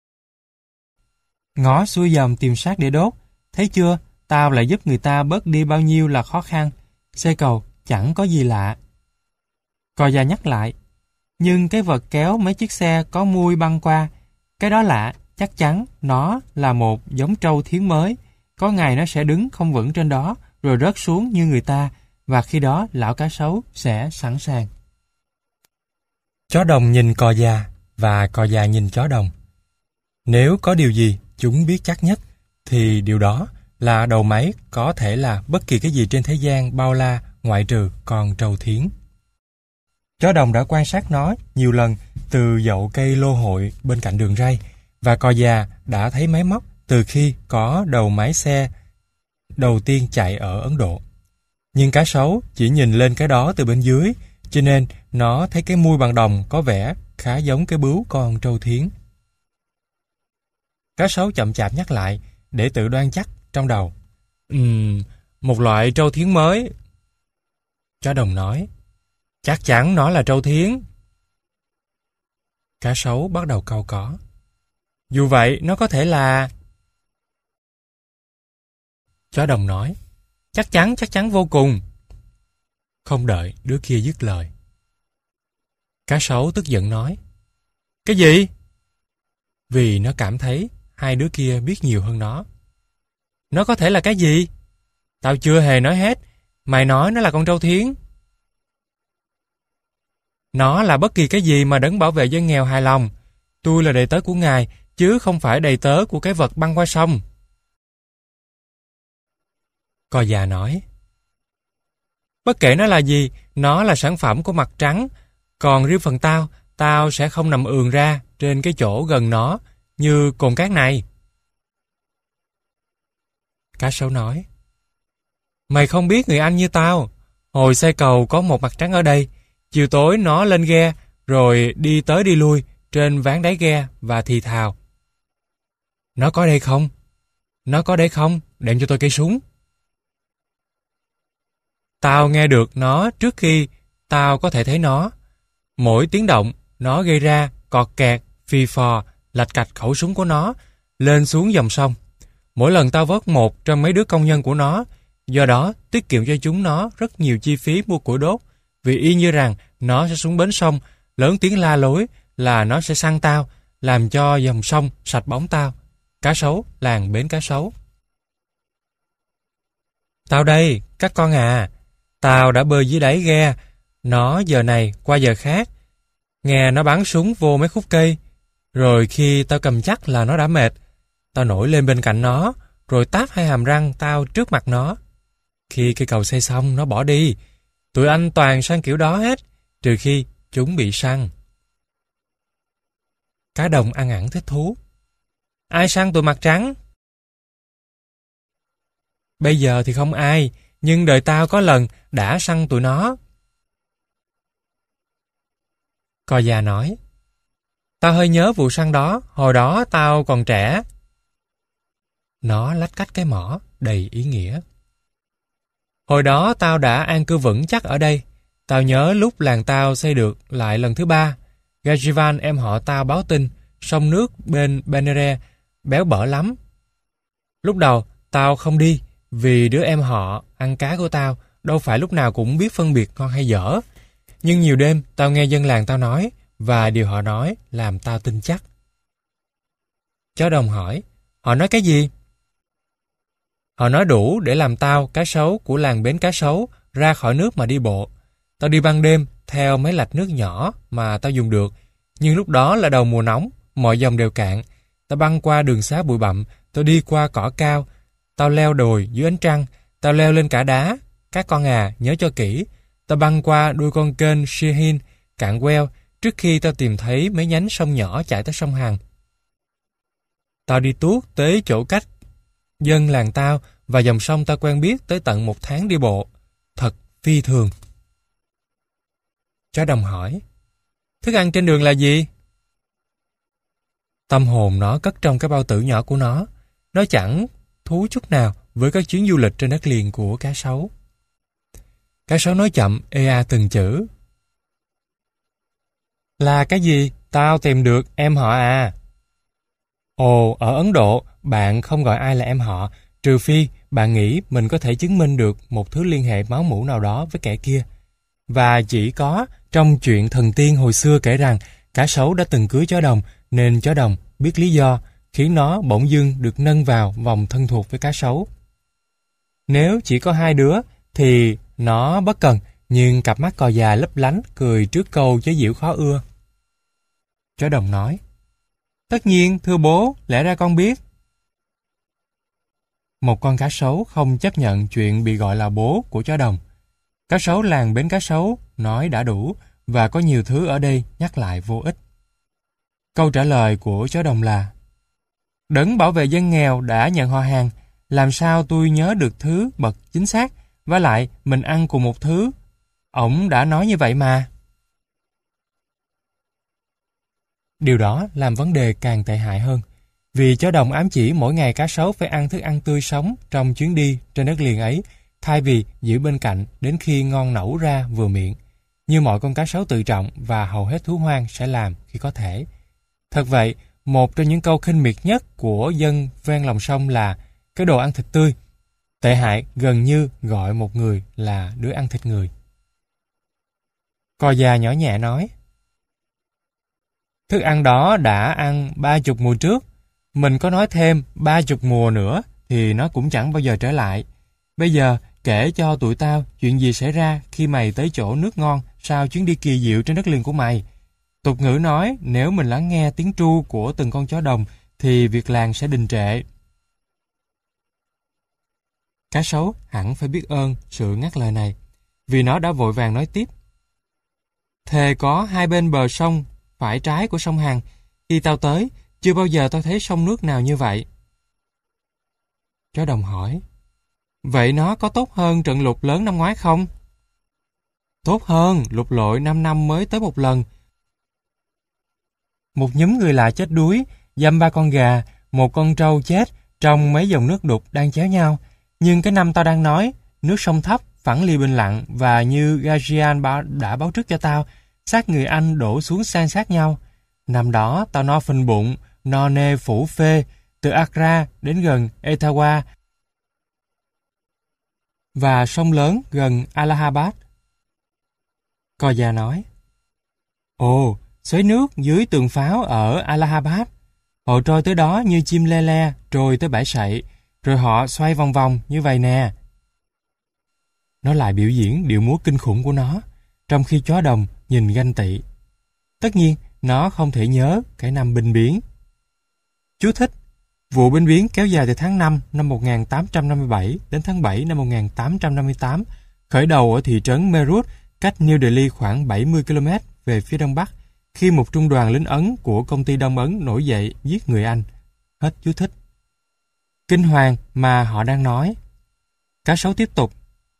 ngó xuôi dòng tìm xác để đốt. Thấy chưa, tao lại giúp người ta bớt đi bao nhiêu là khó khăn. Xây cầu chẳng có gì lạ. Cò già nhắc lại, nhưng cái vật kéo mấy chiếc xe có mui băng qua, cái đó lạ. Chắc chắn nó là một giống trâu thiến mới. Có ngày nó sẽ đứng không vững trên đó, rồi rớt xuống như người ta, và khi đó lão cá sấu sẽ sẵn sàng. Chó đồng nhìn cò già, và cò già nhìn chó đồng. Nếu có điều gì chúng biết chắc nhất, thì điều đó là đầu máy có thể là bất kỳ cái gì trên thế gian bao la, ngoại trừ con trâu thiến. Chó đồng đã quan sát nó nhiều lần từ dậu cây lô hội bên cạnh đường ray, và cò già đã thấy máy móc từ khi có đầu máy xe đầu tiên chạy ở Ấn Độ. Nhưng cá sấu chỉ nhìn lên cái đó từ bên dưới, cho nên nó thấy cái mui bằng đồng có vẻ khá giống cái bướu con trâu thiến. Cá sấu chậm chạp nhắc lại để tự đoan chắc trong đầu. Một loại trâu thiến mới. Chó đồng nói, chắc chắn nó là trâu thiến. Cá sấu bắt đầu cau có. Dù vậy, nó có thể là... Chó đồng nói, chắc chắn vô cùng. Không đợi đứa kia dứt lời. Cá sấu tức giận nói, cái gì? Vì nó cảm thấy hai đứa kia biết nhiều hơn nó. Nó có thể là cái gì? Tao chưa hề nói hết. Mày nói nó là con trâu thiến. Nó là bất kỳ cái gì mà đấng bảo vệ dân nghèo hài lòng. Tôi là đầy tớ của ngài, chứ không phải đầy tớ của cái vật băng qua sông. Cò già nói, bất kể nó là gì, nó là sản phẩm của mặt trắng. Còn riêng phần tao sẽ không nằm ườn ra trên cái chỗ gần nó như cồn cát này. Cá sấu nói, mày không biết người anh như tao. Hồi xây cầu có một mặt trắng ở đây. Chiều tối nó lên ghe, rồi đi tới đi lui trên ván đáy ghe và thì thào. Nó có đây không? Nó có đây không? Đem cho tôi cây súng. Tao nghe được nó trước khi tao có thể thấy nó. Mỗi tiếng động nó gây ra cọt kẹt, phì phò, lạch cạch khẩu súng của nó lên xuống dòng sông. Mỗi lần tao vớt một trong mấy đứa công nhân của nó, do đó tiết kiệm cho chúng nó rất nhiều chi phí mua củi đốt, vì y như rằng nó sẽ xuống bến sông, lớn tiếng la lối là nó sẽ săn tao, làm cho dòng sông sạch bóng tao. Cá sấu, làng bến cá sấu. Tao đây, các con à. Tao đã bơi dưới đáy ghe, nó giờ này qua giờ khác. Nghe nó bắn súng vô mấy khúc cây, rồi khi tao cầm chắc là nó đã mệt. Tao nổi lên bên cạnh nó, rồi táp hai hàm răng tao trước mặt nó. Khi cây cầu xây xong, nó bỏ đi. Tụi anh toàn săn kiểu đó hết, trừ khi chúng bị săn. Cá đồng ăn ẳng thích thú. Ai săn tụi mặt trắng? Bây giờ thì không ai, nhưng đời tao có lần đã săn tụi nó. Cò già nói, tao hơi nhớ vụ săn đó, hồi đó tao còn trẻ. Nó lách cách cái mỏ, đầy ý nghĩa. Hồi đó tao đã an cư vững chắc ở đây. Tao nhớ lúc làng tao xây được lại lần thứ 3. Gajivan em họ tao báo tin, sông nước bên Benere béo bở lắm. Lúc đầu tao không đi, vì đứa em họ ăn cá của tao đâu phải lúc nào cũng biết phân biệt ngon hay dở. Nhưng nhiều đêm tao nghe dân làng tao nói, và điều họ nói làm tao tin chắc. Chó đồng hỏi, họ nói cái gì? Họ nói đủ để làm tao, cá sấu của làng bến cá sấu, ra khỏi nước mà đi bộ. Tao đi ban đêm theo mấy lạch nước nhỏ mà tao dùng được, nhưng lúc đó là đầu mùa nóng, mọi dòng đều cạn. Tao băng qua đường xá bụi bặm, tao đi qua cỏ cao, tao leo đồi dưới ánh trăng, tao leo lên cả đá. Các con à, nhớ cho kỹ. Tao băng qua đuôi con kênh Shirhin, cạn queo, trước khi tao tìm thấy mấy nhánh sông nhỏ chạy tới sông Hằng. Tao đi tuốt tới chỗ cách dân làng tao, và dòng sông tao quen biết tới tận 1 tháng đi bộ. Thật phi thường. Chó đồng hỏi, thức ăn trên đường là gì? Tâm hồn nó cất trong cái bao tử nhỏ của nó. Nó chẳng thú chút nào với các chuyến du lịch trên đất liền của cá sấu. Cá sấu nói chậm, ea từng chữ. Là cái gì? Tao tìm được em họ à. Ồ, ở Ấn Độ, bạn không gọi ai là em họ, trừ phi bạn nghĩ mình có thể chứng minh được một thứ liên hệ máu mủ nào đó với kẻ kia. Và chỉ có trong chuyện thần tiên hồi xưa kể rằng cá sấu đã từng cưới chó đồng, nên chó đồng biết lý do khiến nó bỗng dưng được nâng vào vòng thân thuộc với cá sấu. Nếu chỉ có 2 đứa thì nó bất cần, nhưng cặp mắt cò già lấp lánh cười trước câu chế giễu khó ưa. Chó đồng nói, tất nhiên, thưa bố, lẽ ra con biết. Một con cá sấu không chấp nhận chuyện bị gọi là bố của chó đồng. Cá sấu làng bến cá sấu nói đã đủ, và có nhiều thứ ở đây nhắc lại vô ích. Câu trả lời của chó đồng là, Đấng bảo vệ dân nghèo đã nhận họ hàng. Làm sao tôi nhớ được thứ bậc chính xác? Vả lại, mình ăn cùng một thứ. Ổng đã nói như vậy mà. Điều đó làm vấn đề càng tệ hại hơn. Vì chó đồng ám chỉ mỗi ngày cá sấu phải ăn thức ăn tươi sống trong chuyến đi trên đất liền ấy, thay vì giữ bên cạnh đến khi ngon nẩu ra vừa miệng, như mọi con cá sấu tự trọng và hầu hết thú hoang sẽ làm khi có thể. Thật vậy, một trong những câu khinh miệt nhất của dân ven lòng sông là cái đồ ăn thịt tươi. Tệ hại gần như gọi một người là đứa ăn thịt người. Cò già nhỏ nhẹ nói, thức ăn đó đã ăn 30 mùa trước. Mình có nói thêm 30 mùa nữa thì nó cũng chẳng bao giờ trở lại. Bây giờ kể cho tụi tao chuyện gì xảy ra khi mày tới chỗ nước ngon sau chuyến đi kỳ diệu trên đất liền của mày. Tục ngữ nói nếu mình lắng nghe tiếng tru của từng con chó đồng thì việc làng sẽ đình trệ. Cá sấu hẳn phải biết ơn sự ngắt lời này, vì nó đã vội vàng nói tiếp. Thề có hai bên bờ sông phải trái của sông Hằng, khi tao tới, chưa bao giờ tao thấy sông nước nào như vậy. Chó đồng hỏi, vậy nó có tốt hơn trận lụt lớn năm ngoái không? Tốt hơn, lụt lội 5 năm mới tới một lần. Một nhóm người lạ chết đuối, dăm 3 con gà, một con trâu chết trong mấy dòng nước đục đang chéo nhau. Nhưng cái năm tao đang nói, nước sông thấp, phẳng lì bình lặng và như Gajian đã báo trước cho tao, xác người Anh đổ xuống san sát nhau. Năm đó tao no phình bụng, no nê phủ phê, từ Accra đến gần Etawah và sông lớn gần Allahabad. Cò già nói, ồ, xoáy nước dưới tường pháo ở Allahabad. Họ trôi tới đó như chim le le trôi tới bãi sậy, rồi họ xoay vòng vòng như vậy nè. Nó lại biểu diễn điệu múa kinh khủng của nó, trong khi chó đồng nhìn ganh tị. Tất nhiên, nó không thể nhớ cái năm binh biến. Chú thích: vụ binh biến kéo dài từ tháng 5 năm 1857 đến tháng 7 năm 1858, khởi đầu ở thị trấn Meerut, cách New Delhi khoảng 70 km về phía đông bắc, khi một trung đoàn lính Ấn của công ty Đông Ấn nổi dậy giết người Anh. Hết chú thích. Kinh hoàng mà họ đang nói. Cá sấu tiếp tục.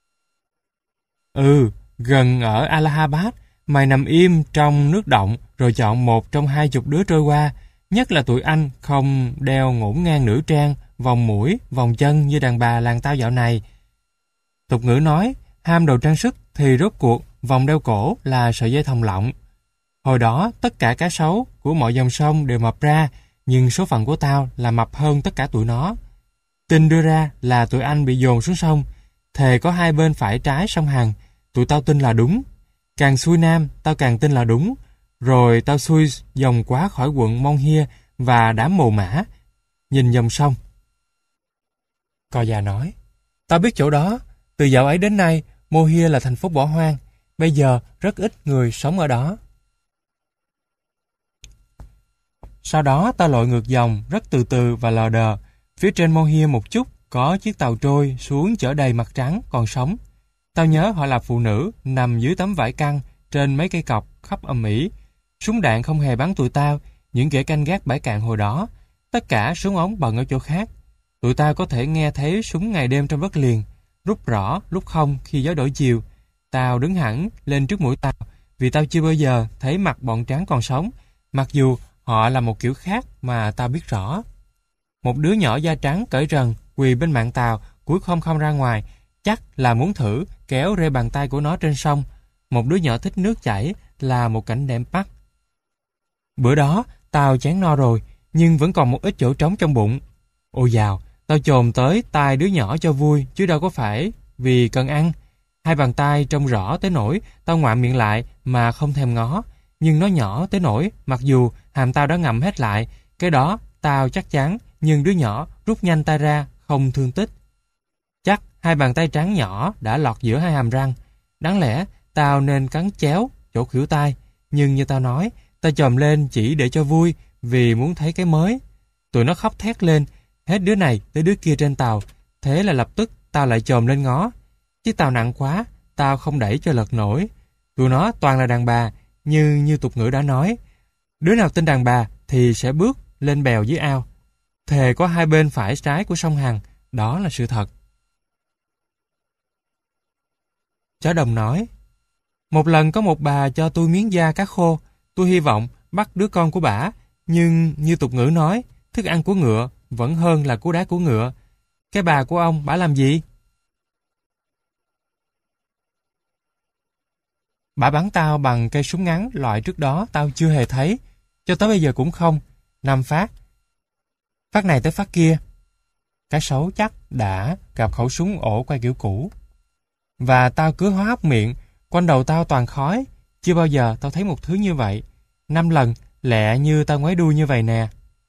Gần ở Allahabad, mày nằm im trong nước động rồi chọn một trong 20 đứa trôi qua, nhất là tụi anh không đeo ngổn ngang nữ trang, vòng mũi, vòng chân như đàn bà làng tao dạo này. Tục ngữ nói, ham đồ trang sức thì rốt cuộc vòng đeo cổ là sợi dây thòng lọng. Hồi đó, tất cả cá sấu của mọi dòng sông đều mập ra, nhưng số phận của tao là mập hơn tất cả tụi nó. Tin đưa ra là tụi anh bị dồn xuống sông, thề có hai bên phải trái sông Hằng, tụi tao tin là đúng. Càng xuôi nam, tao càng tin là đúng. Rồi tao xuôi dòng quá khỏi quận Monhia và đám mồ mã, nhìn dòng sông. Cò già nói, tao biết chỗ đó, từ dạo ấy đến nay, Monhia là thành phố bỏ hoang, bây giờ rất ít người sống ở đó. Sau đó tao lội ngược dòng rất từ từ và lờ đờ. Phía trên Monhia một chút có chiếc tàu trôi xuống chở đầy mặt trắng còn sống. Tao nhớ họ là phụ nữ nằm dưới tấm vải căng trên mấy cây cọc khắp âm ỉ. Súng đạn không hề bắn tụi tao, những kẻ canh gác bãi cạn hồi đó. Tất cả súng ống bận ở chỗ khác. Tụi tao có thể nghe thấy súng ngày đêm trong đất liền, lúc rõ lúc không khi gió đổi chiều. Tao đứng hẳn lên trước mũi tàu vì tao chưa bao giờ thấy mặt bọn trắng còn sống, mặc dù họ là một kiểu khác mà tao biết rõ. Một đứa nhỏ da trắng cởi trần quỳ bên mạn tàu, cúi khom khom ra ngoài, chắc là muốn thử kéo rê bàn tay của nó trên sông. Một đứa nhỏ thích nước chảy là một cảnh đẹp mắt. Bữa đó tao chán no rồi, nhưng vẫn còn một ít chỗ trống trong bụng. Ôi dào, tao chồm tới tai đứa nhỏ cho vui, chứ đâu có phải vì cần ăn. Hai bàn tay trông rõ tới nỗi tao ngoạm miệng lại mà không thèm ngó. Nhưng nó nhỏ tới nỗi mặc dù hàm tao đã ngậm hết lại, cái đó tao chắc chắn, nhưng đứa nhỏ rút nhanh tay ra, không thương tích. Chắc hai bàn tay trắng nhỏ đã lọt giữa hai hàm răng. Đáng lẽ tao nên cắn chéo chỗ khuỷu tay, nhưng như tao nói, tao chồm lên chỉ để cho vui, vì muốn thấy cái mới. Tụi nó khóc thét lên, hết đứa này tới đứa kia trên tàu. Thế là lập tức tao lại chồm lên ngó. Chiếc tàu nặng quá, tao không đẩy cho lật nổi. Tụi nó toàn là đàn bà, như tục ngữ đã nói. Đứa nào tin đàn bà thì sẽ bước lên bèo dưới ao. thề có hai bên phải trái của sông Hằng, đó là sự thật. Chó đồng nói, một lần có một bà cho tôi miếng da cá khô, tôi hy vọng bắt đứa con của bả, nhưng như tục ngữ nói, thức ăn của ngựa vẫn hơn là cú đá của ngựa. Cái bà của ông, bả làm gì? Bả bắn tao bằng cây súng ngắn loại trước đó tao chưa hề thấy, cho tới bây giờ cũng không. 5 phát. Phát này tới phát kia. Cá sấu chắc đã gặp khẩu súng ổ quay kiểu cũ. Và tao cứ há hốc miệng, quanh đầu tao toàn khói. Chưa bao giờ tao thấy một thứ như vậy. 5 lần, lẹ như tao ngoái đuôi như vậy nè.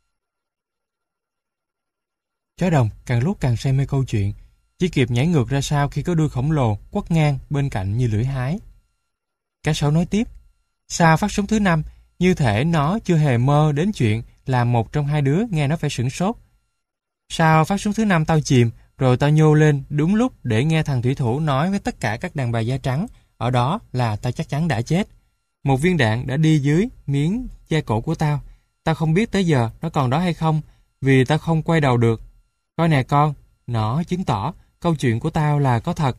Chó đồng càng lúc càng say mê câu chuyện, chỉ kịp nhảy ngược ra sau khi có đuôi khổng lồ quất ngang bên cạnh như lưỡi hái. Cá sấu nói tiếp, sau phát súng thứ 5, như thể nó chưa hề mơ đến chuyện làm một trong hai đứa nghe nó phải sửng sốt. Sau phát súng thứ 5 tao chìm, rồi tao nhô lên đúng lúc để nghe thằng thủy thủ nói với tất cả các đàn bà da trắng, ở đó là tao chắc chắn đã chết. Một viên đạn đã đi dưới miếng che cổ của tao. Tao không biết tới giờ nó còn đó hay không, vì tao không quay đầu được. Coi nè con, nó chứng tỏ câu chuyện của tao là có thật.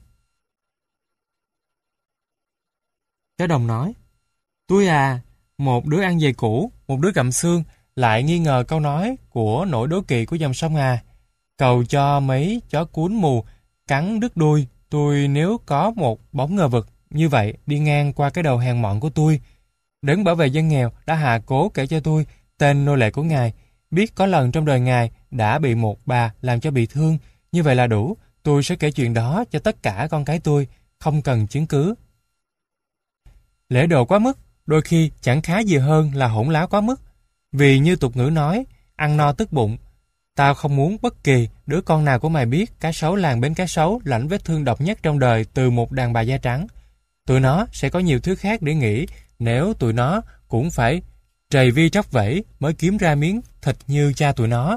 Chó đồng nói, tôi một đứa ăn giày cũ, một đứa gặm xương, lại nghi ngờ câu nói của nỗi đố kỵ của dòng sông cầu cho mấy chó cún mù cắn đứt đuôi tôi nếu có một bóng ngờ vực như vậy đi ngang qua cái đầu hèn mọn của tôi. Đấng bảo vệ dân nghèo đã hạ cố kể cho tôi tên nô lệ của Ngài, biết có lần trong đời Ngài đã bị một bà làm cho bị thương, như vậy là đủ. Tôi sẽ kể chuyện đó cho tất cả con cái tôi, không cần chứng cứ. Lễ độ quá mức, đôi khi chẳng khá gì hơn là hỗn láo quá mức. Vì như tục ngữ nói, ăn no tức bụng. Tao không muốn bất kỳ đứa con nào của mày biết cá sấu làng Bến Cá Sấu lãnh vết thương độc nhất trong đời từ một đàn bà da trắng. Tụi nó sẽ có nhiều thứ khác để nghĩ nếu tụi nó cũng phải trầy vi tróc vẫy mới kiếm ra miếng thịt như cha tụi nó.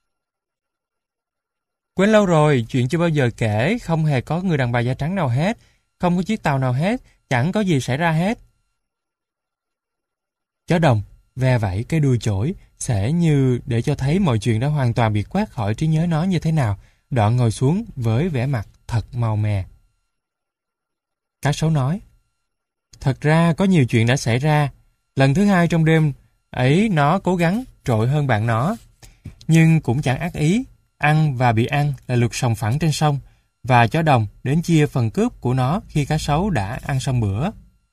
Quên lâu rồi, chuyện chưa bao giờ kể, không hề có người đàn bà da trắng nào hết, không có chiếc tàu nào hết, chẳng có gì xảy ra hết. Chó đồng ve vẫy cái đuôi chổi, sẽ như để cho thấy mọi chuyện đã hoàn toàn bị quét khỏi trí nhớ nó như thế nào, đoạn ngồi xuống với vẻ mặt thật màu mè. Cá sấu nói, thật ra có nhiều chuyện đã xảy ra. Lần thứ 2 trong đêm ấy nó cố gắng trội hơn bạn nó, nhưng cũng chẳng ác ý. Ăn và bị ăn là luật sòng phẳng trên sông, và chó đồng đến chia phần cướp của nó khi cá sấu đã ăn xong bữa.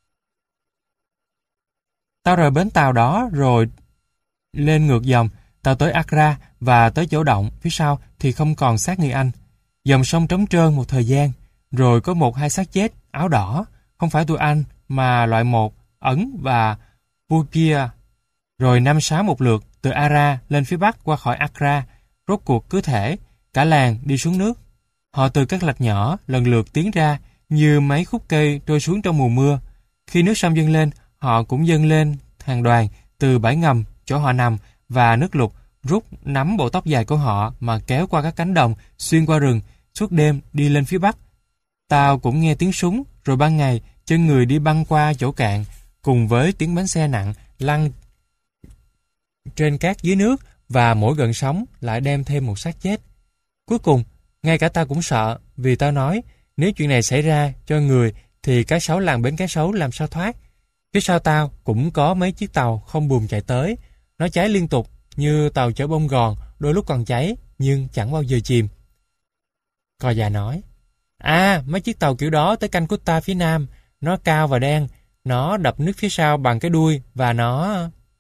Tao rời bến tàu đó rồi lên ngược dòng, tao tới Accra và tới chỗ động phía sau thì không còn xác người Anh. Dòng sông trống trơn một thời gian, rồi có 1-2 xác chết áo đỏ, không phải tụi Anh mà loại 1, Ấn và Purkia. Rồi 5-6 một lượt từ Ara lên phía bắc qua khỏi Accra. Rốt cuộc cứ thể cả làng đi xuống nước. Họ từ các lạch nhỏ lần lượt tiến ra như mấy khúc cây trôi xuống trong mùa mưa. Khi nước sông dâng lên, họ cũng dâng lên hàng đoàn từ bãi ngầm chỗ họ nằm, và nước lụt rút nắm bộ tóc dài của họ mà kéo qua các cánh đồng, xuyên qua rừng, suốt đêm đi lên phía bắc. Tao cũng nghe tiếng súng, rồi ban ngày chân người đi băng qua chỗ cạn, cùng với tiếng bánh xe nặng lăn trên cát dưới nước, và mỗi gần sóng lại đem thêm một xác chết. Cuối cùng, ngay cả tao cũng sợ, vì tao nói, nếu chuyện này xảy ra cho người thì cá sấu làng Bến Cá Sấu làm sao thoát. Phía sau tao cũng có mấy chiếc tàu không buồm chạy tới. Nó cháy liên tục như tàu chở bông gòn, đôi lúc còn cháy nhưng chẳng bao giờ chìm. Cò già nói, mấy chiếc tàu kiểu đó tới Calcutta phía nam, nó cao và đen, nó đập nước phía sau bằng cái đuôi và nó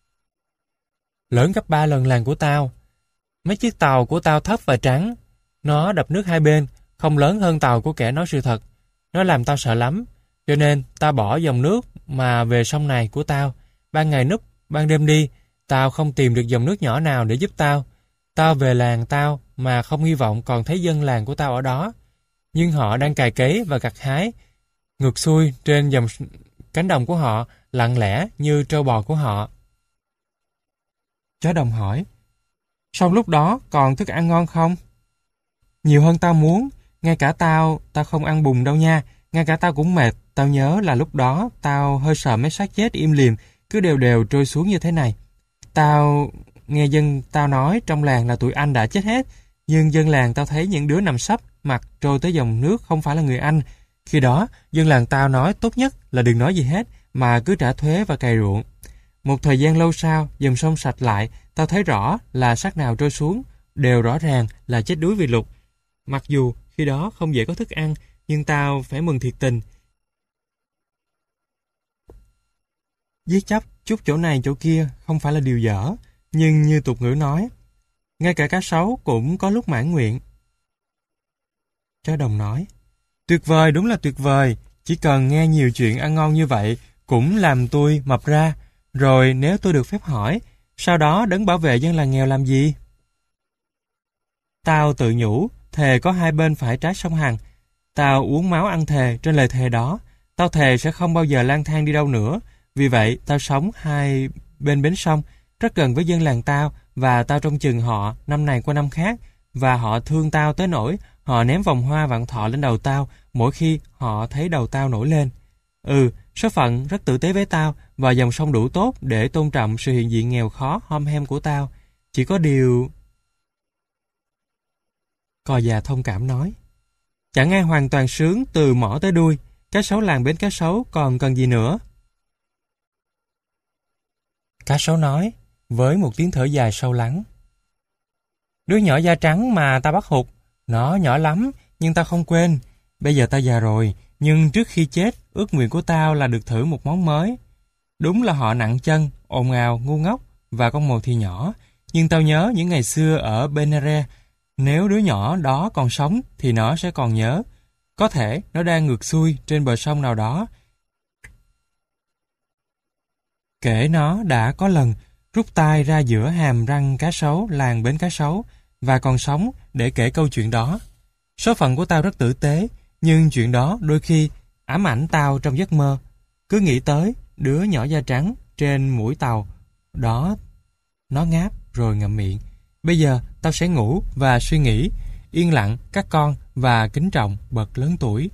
lớn gấp 3 lần làng của tao. Mấy chiếc tàu của tao thấp và trắng, nó đập nước hai bên, không lớn hơn tàu của kẻ nói sự thật. Nó làm tao sợ lắm, cho nên tao bỏ dòng nước mà về sông này của tao. Ban ngày núp, ban đêm đi, tao không tìm được dòng nước nhỏ nào để giúp tao. Tao về làng tao mà không hy vọng còn thấy dân làng của tao ở đó. Nhưng họ đang cày cấy và gặt hái ngược xuôi trên dòng cánh đồng của họ, lặng lẽ như trâu bò của họ. Chó đồng hỏi, sau lúc đó còn thức ăn ngon không? Nhiều hơn tao muốn, ngay cả tao không ăn bùn đâu nha, ngay cả tao cũng mệt. Tao nhớ là lúc đó tao hơi sợ mấy xác chết im lìm cứ đều đều trôi xuống như thế này. Tao nghe dân tao nói trong làng là tụi Anh đã chết hết, nhưng dân làng tao thấy những đứa nằm sấp mặt trôi tới dòng nước không phải là người Anh. Khi đó, dân làng tao nói tốt nhất là đừng nói gì hết, mà cứ trả thuế và cày ruộng. Một thời gian lâu sau, dòng sông sạch lại, tao thấy rõ là xác nào trôi xuống, đều rõ ràng là chết đuối vì lụt. Mặc dù khi đó không dễ có thức ăn, nhưng tao phải mừng thiệt tình. Giết chóc chút chỗ này chỗ kia không phải là điều dở, nhưng như tục ngữ nói, ngay cả cá sấu cũng có lúc mãn nguyện. Chó đồng nói, tuyệt vời, đúng là tuyệt vời, chỉ cần nghe nhiều chuyện ăn ngon như vậy cũng làm tôi mập ra. Rồi nếu tôi được phép hỏi, sau đó đấng bảo vệ dân làng nghèo làm gì? Tao tự nhủ, thề có hai bên phải trái sông Hằng. Tao uống máu ăn thề trên lời thề đó. Tao thề sẽ không bao giờ lang thang đi đâu nữa. Vì vậy, tao sống hai bên bến sông, rất gần với dân làng tao, và tao trông chừng họ năm này qua năm khác, và họ thương tao tới nỗi họ ném vòng hoa vạn thọ lên đầu tao mỗi khi họ thấy đầu tao nổi lên. Số phận rất tử tế với tao, và dòng sông đủ tốt để tôn trọng sự hiện diện nghèo khó hom hem của tao. Chỉ có điều... Cò già thông cảm nói, chẳng ai hoàn toàn sướng từ mỏ tới đuôi, cá sấu làng bến cá sấu còn cần gì nữa? Cá sấu nói, với một tiếng thở dài sâu lắng. Đứa nhỏ da trắng mà tao bắt hụt, nó nhỏ lắm, nhưng tao không quên. Bây giờ tao già rồi, nhưng trước khi chết, ước nguyện của tao là được thử một món mới. Đúng là họ nặng chân, ồn ào, ngu ngốc, và con mồi thì nhỏ. Nhưng tao nhớ những ngày xưa ở Benere, nếu đứa nhỏ đó còn sống thì nó sẽ còn nhớ. Có thể nó đang ngược xuôi trên bờ sông nào đó. Kể nó đã có lần rút tay ra giữa hàm răng cá sấu làng bến cá sấu và còn sống để kể câu chuyện đó. Số phận của tao rất tử tế, nhưng chuyện đó đôi khi ám ảnh tao trong giấc mơ. Cứ nghĩ tới đứa nhỏ da trắng trên mũi tàu đó, nó ngáp rồi ngậm miệng. Bây giờ tao sẽ ngủ và suy nghĩ, yên lặng, các con và kính trọng bậc lớn tuổi.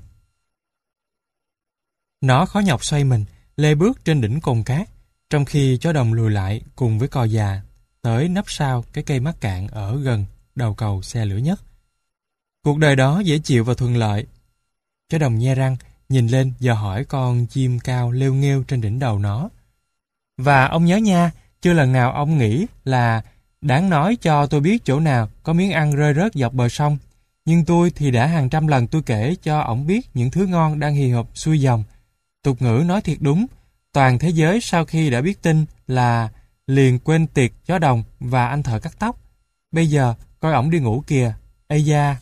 Nó khó nhọc xoay mình, lê bước trên đỉnh cồn cát, trong khi chó đồng lùi lại cùng với cò già tới nấp sau cái cây mắc cạn ở gần đầu cầu xe lửa nhất. Cuộc đời đó dễ chịu và thuận lợi. Chó đồng nhe răng, nhìn lên dò hỏi con chim cao lêu nghêu trên đỉnh đầu nó. Và ông nhớ nha, chưa lần nào ông nghĩ là đáng nói cho tôi biết chỗ nào có miếng ăn rơi rớt dọc bờ sông. Nhưng tôi thì đã hàng trăm lần tôi kể cho ổng biết những thứ ngon đang hì hục xuôi dòng. Tục ngữ nói thiệt đúng, toàn thế giới sau khi đã biết tin là liền quên tiệc chó đồng và anh thợ cắt tóc. Bây giờ coi ổng đi ngủ kìa, ây da.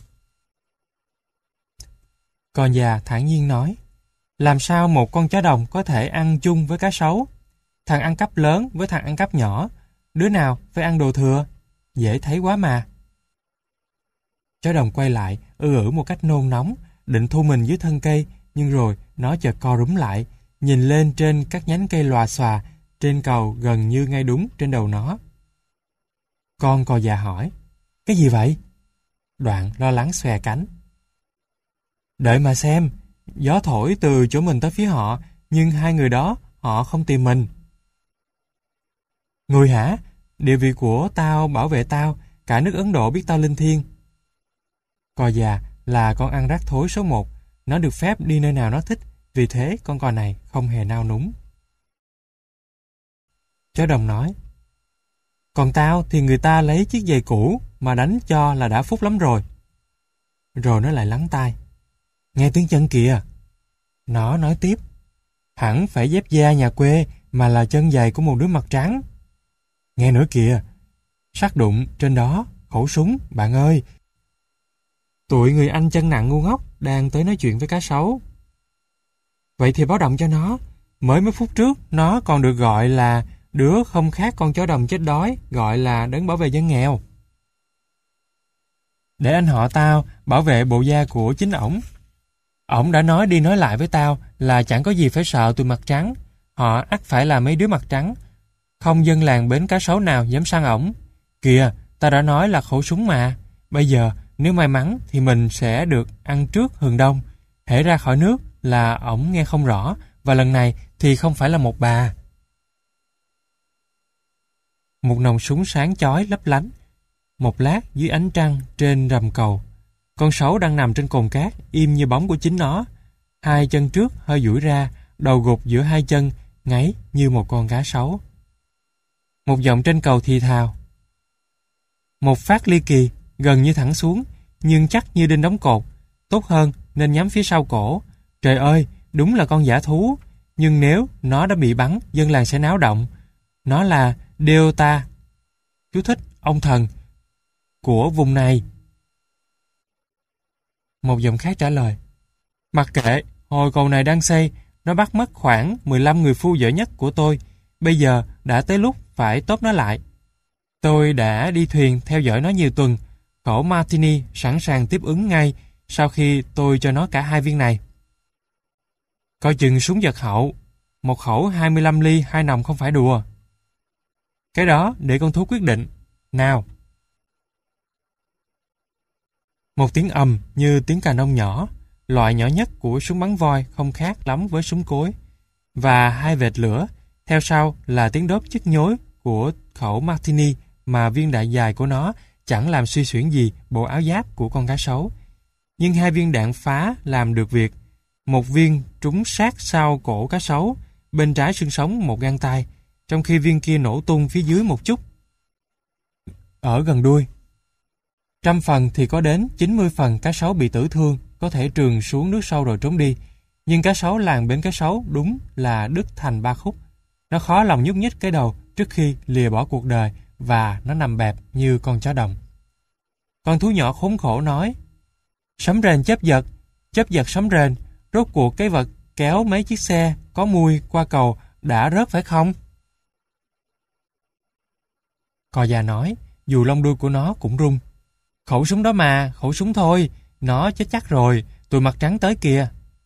Con già thản nhiên nói, làm sao một con chó đồng có thể ăn chung với cá sấu? Thằng ăn cắp lớn với thằng ăn cắp nhỏ, đứa nào phải ăn đồ thừa? Dễ thấy quá mà. Chó đồng quay lại, ử một cách nôn nóng, định thu mình dưới thân cây, nhưng rồi nó chợt co rúm lại, nhìn lên trên các nhánh cây lòa xòa, trên cầu gần như ngay đúng trên đầu nó. Con cò già hỏi, cái gì vậy? Đoạn lo lắng xòe cánh. Đợi mà xem, gió thổi từ chỗ mình tới phía họ, nhưng hai người đó, họ không tìm mình. Người hả? Địa vị của tao bảo vệ tao, cả nước Ấn Độ biết tao linh thiêng. Cò già là con ăn rác thối số 1, nó được phép đi nơi nào nó thích, vì thế con cò này không hề nao núng. Chó đồng nói, còn tao thì người ta lấy chiếc giày cũ mà đánh cho là đã phúc lắm rồi. Rồi nó lại lắng tai. Nghe tiếng chân kìa. Nó nói tiếp, hẳn phải dép da nhà quê mà là chân giày của một đứa mặt trắng. Nghe nữa kìa, sắc đụng trên đó, khẩu súng, bạn ơi. Tụi người Anh chân nặng ngu ngốc đang tới nói chuyện với cá sấu. Vậy thì báo động cho nó. Mới mấy phút trước, nó còn được gọi là đứa không khác con chó đồng chết đói, gọi là đấng bảo vệ dân nghèo. Để anh họ tao bảo vệ bộ da của chính ổng. Ổng đã nói đi nói lại với tao là chẳng có gì phải sợ tụi mặt trắng. Họ ắt phải là mấy đứa mặt trắng. Không dân làng bến cá sấu nào dám săn ổng. Kìa, tao đã nói là khẩu súng mà. Bây giờ, nếu may mắn thì mình sẽ được ăn trước hừng đông. Hễ ra khỏi nước là ổng nghe không rõ, và lần này thì không phải là một bà. Một nòng súng sáng chói lấp lánh. Một lát dưới ánh trăng trên rầm cầu, con sấu đang nằm trên cồn cát, im như bóng của chính nó. Hai chân trước hơi duỗi ra, đầu gục giữa hai chân, ngáy như một con cá sấu. Một giọng trên cầu thì thào. Một phát ly kỳ, gần như thẳng xuống, nhưng chắc như đinh đóng cột. Tốt hơn nên nhắm phía sau cổ. Trời ơi, đúng là con dã thú. Nhưng nếu nó đã bị bắn, dân làng sẽ náo động. Nó là Deota, chú thích ông thần của vùng này. Một giọng khác trả lời. Mặc kệ, hồi cầu này đang xây, nó bắt mất khoảng 15 người phu dở nhất của tôi. Bây giờ đã tới lúc phải tóm nó lại. Tôi đã đi thuyền theo dõi nó nhiều tuần. Khẩu Martini sẵn sàng tiếp ứng ngay sau khi tôi cho nó cả 2 viên này. Coi chừng súng giật hậu. Một khẩu 25 ly 2 nòng không phải đùa. Cái đó để con thú quyết định. Nào. Một tiếng ầm như tiếng cà nông nhỏ, loại nhỏ nhất của súng bắn voi không khác lắm với súng cối. Và 2 vệt lửa, theo sau là tiếng đốt nhức nhối của khẩu Martini mà viên đạn dài của nó chẳng làm suy xuyển gì bộ áo giáp của con cá sấu. Nhưng 2 viên đạn phá làm được việc. Một viên trúng sát sau cổ cá sấu, bên trái xương sống một gang tay, trong khi viên kia nổ tung phía dưới một chút. Ở gần đuôi. 100 phần thì có đến 90 phần cá sấu bị tử thương, có thể trườn xuống nước sâu rồi trốn đi. Nhưng cá sấu làng bến cá sấu đúng là đứt thành 3 khúc. Nó khó lòng nhúc nhích cái đầu trước khi lìa bỏ cuộc đời và nó nằm bẹp như con chó đồng. Con thú nhỏ khốn khổ nói. Sấm rền chớp giật sấm rền, rốt cuộc cái vật kéo mấy chiếc xe có mui qua cầu đã rớt phải không? Cò già nói, dù lông đuôi của nó cũng rung. Khẩu súng đó mà, khẩu súng thôi, nó chết chắc rồi, tụi mặt trắng tới kìa.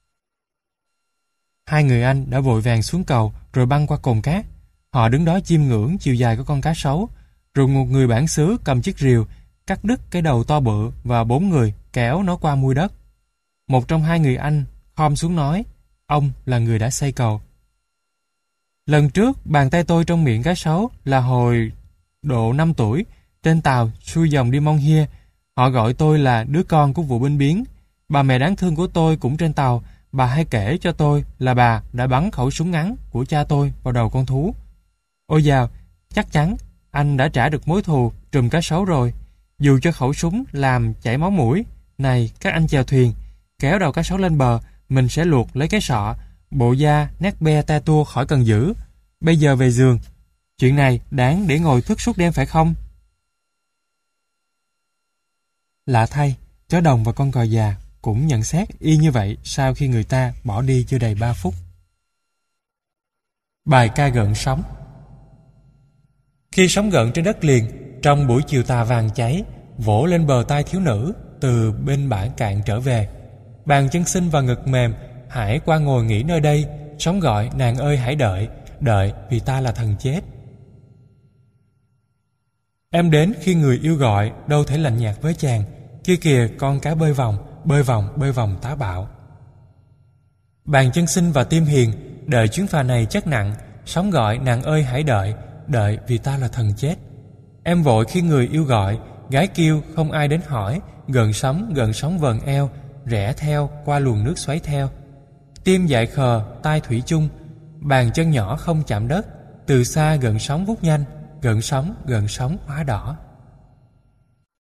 2 người anh đã vội vàng xuống cầu rồi băng qua cồn cát. Họ đứng đó chiêm ngưỡng chiều dài của con cá sấu, rồi một người bản xứ cầm chiếc rìu, cắt đứt cái đầu to bự và 4 người kéo nó qua mui đất. Một trong 2 người anh khom xuống nói, ông là người đã xây cầu. Lần trước, bàn tay tôi trong miệng cá sấu là hồi độ 5 tuổi, trên tàu xuôi dòng đi Monghia. Họ gọi tôi là đứa con của vụ binh biến. Bà mẹ đáng thương của tôi cũng trên tàu. Bà hay kể cho tôi là bà đã bắn khẩu súng ngắn của cha tôi vào đầu con thú. Ôi dào, chắc chắn anh đã trả được mối thù trùm cá sấu rồi. Dù cho khẩu súng làm chảy máu mũi. Này, các anh chèo thuyền, kéo đầu cá sấu lên bờ, mình sẽ luộc lấy cái sọ, bộ da nát be te tua khỏi cần giữ. Bây giờ về giường. Chuyện này đáng để ngồi thức suốt đêm phải không? Lạ thay, chó đồng và con cò già cũng nhận xét y như vậy sau khi người ta bỏ đi chưa đầy 3 phút. Bài ca gợn sóng. Khi sóng gợn trên đất liền, trong buổi chiều tà vàng cháy, vỗ lên bờ tai thiếu nữ từ bên bãi cạn trở về. Bàn chân xinh và ngực mềm, hãy qua ngồi nghỉ nơi đây, sóng gọi nàng ơi hãy đợi, đợi vì ta là thần chết. Em đến khi người yêu gọi, đâu thể lạnh nhạt với chàng. Kia kìa con cá bơi vòng táo bạo. Bàn chân xinh và tim hiền, đợi chuyến phà này chất nặng, sóng gọi nàng ơi hãy đợi, đợi vì ta là thần chết. Em vội khi người yêu gọi, gái kêu không ai đến hỏi, gần sóng vờn eo, rẽ theo qua luồng nước xoáy theo. Tim dại khờ, tai thủy chung, bàn chân nhỏ không chạm đất, từ xa gần sóng vút nhanh, gần sóng hóa đỏ.